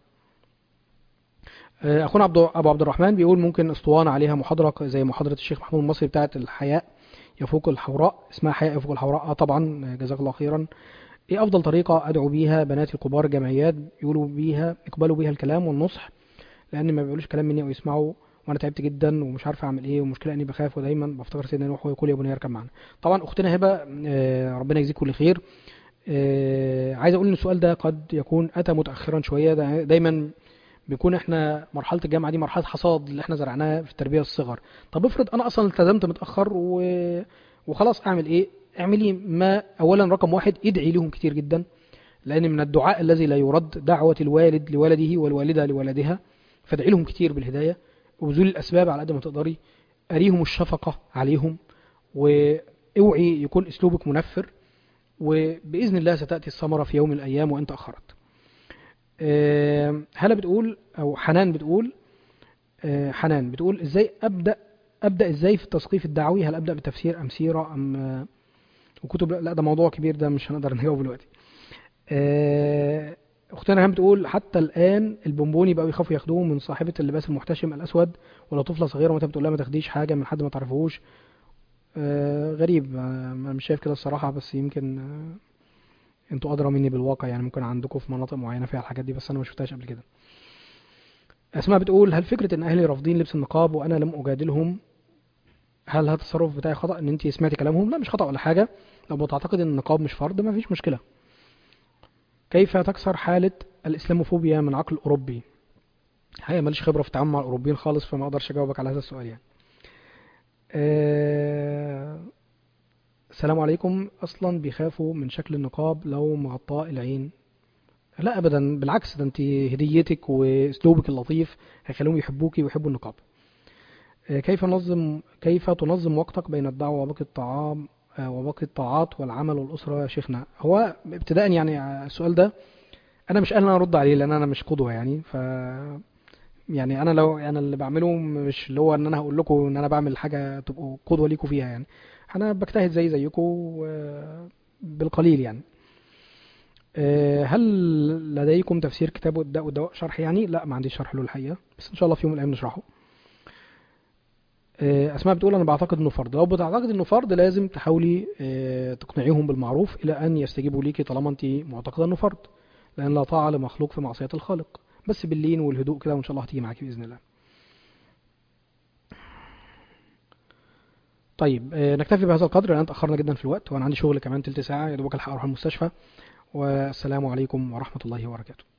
أخونا أبو عبد الرحمن بيقول ممكن اسطوانة عليها محاضرة زي محاضرة الشيخ محمود المصري بتاعة الحياء يفوق الحوراء، اسمها حياء يفوق الحوراء. طبعا جزاك الله خيرا. ايه افضل طريقة ادعو بيها بناتي الكبار الجمعيات يقبلوا بيها الكلام والنصح، لان ما بيقولوش كلام مني او يسمعوا وانا تعبت جدا ومش عارف اعمل ايه، والمشكله اني بخاف ودايما بفتكر سيدنا نوح ويقول يا بني اركب معنا. طبعا اختنا هبه ربنا يجزيك كل خير. عايز اقول ان السؤال ده قد يكون اتى متاخرا شويه. دايما بيكون احنا مرحله الجامعه دي مرحله حصاد اللي احنا زرعناه في التربيه الصغر. طب افرض انا اصلا التزمت متاخر وخلاص، اعمل ايه؟ اعملي ما اولا رقم واحد ادعي لهم كتير جدا، لان من الدعاء الذي لا يرد دعوه الوالد لولده والوالده لولدها. فادعي لهم كتير بالهدايه وبذول الاسباب على قد ما تقدري. اريهم الشفقه عليهم، واوعي يكون اسلوبك منفر. وبإذن الله ستأتي الثمرة في يوم من الأيام وأنت أخرت. هلا بتقول، أو حنان بتقول، حنان بتقول ازاي ابدا ازاي في التثقيف الدعوي؟ هل ابدا بتفسير ام سيره ام وكتب؟ لا ده موضوع كبير، ده مش هنقدر نجاوب دلوقتي. اختنا ريهام بتقول حتى الان البونبوني بقوا يخافوا ياخدوه من صاحبه اللباس المحتشم الاسود، ولا طفله صغيره وانت بتقول لها ما تاخديش حاجه من حد ما تعرفوش. غريب، انا مش شايف كده الصراحه، بس يمكن انتوا ادرى مني بالواقع، يعني ممكن عندكم في مناطق معينه فيها الحاجات دي، بس انا ما شفتهاش قبل كده. اسماء بتقول هل فكره ان اهلي رافضين لبس النقاب وانا لم اجادلهم، هل هذا التصرف بتاعي خطأ؟ ان انت سمعتي كلامهم؟ لا مش خطأ ولا حاجة، لو بتعتقد ان النقاب مش فرض ما فيش مشكلة. كيف تكسر حالة الاسلاموفوبيا من عقل اوروبي؟ الحقيقة ماليش خبرة في التعامل مع الاوروبيين خالص، فما اقدرش اجاوبك على هذا السؤال يعني. السلام عليكم، اصلا بيخافوا من شكل النقاب لو مغطاء العين. لا ابدا، بالعكس، ده انت هديتك واسلوبك اللطيف هيخليهم يحبوكي ويحبوا النقاب. كيف تنظم وقتك بين الدعوة وباقي الطعام وباقي الطاعات والعمل والأسرة يا شيخنا؟ هو ابتداء يعني السؤال ده أنا مش قال أنا أرد عليه، لأن أنا مش قدوة يعني. يعني أنا لو أنا اللي بعمله مش اللي هو إن أنا هقول لكم إن أنا بعمل حاجة تبقوا قدوة ليكم فيها يعني. أنا بجتهد زيكم بالقليل يعني. هل لديكم تفسير كتاب الداء والدواء شرح يعني؟ لا ما عنديش شرح له الحقيقة، بس إن شاء الله في يوم من الأيام نشرحه. اسماء بتقول انا بعتقد انه فرض. لو بتعتقد انه فرض لازم تحاولي تقنعيهم بالمعروف الى ان يستجيبوا ليكي، طالما انت معتقده انه فرض، لان لا طاعه لمخلوق في معصيه الخالق. بس باللين والهدوء كده، وان شاء الله هتيجي معاكي باذن الله. طيب نكتفي بهذا القدر لان اتاخرنا جدا في الوقت، وانا عندي شغل كمان تلت ساعه يا دوبك الحق اروح المستشفى. والسلام عليكم ورحمه الله وبركاته.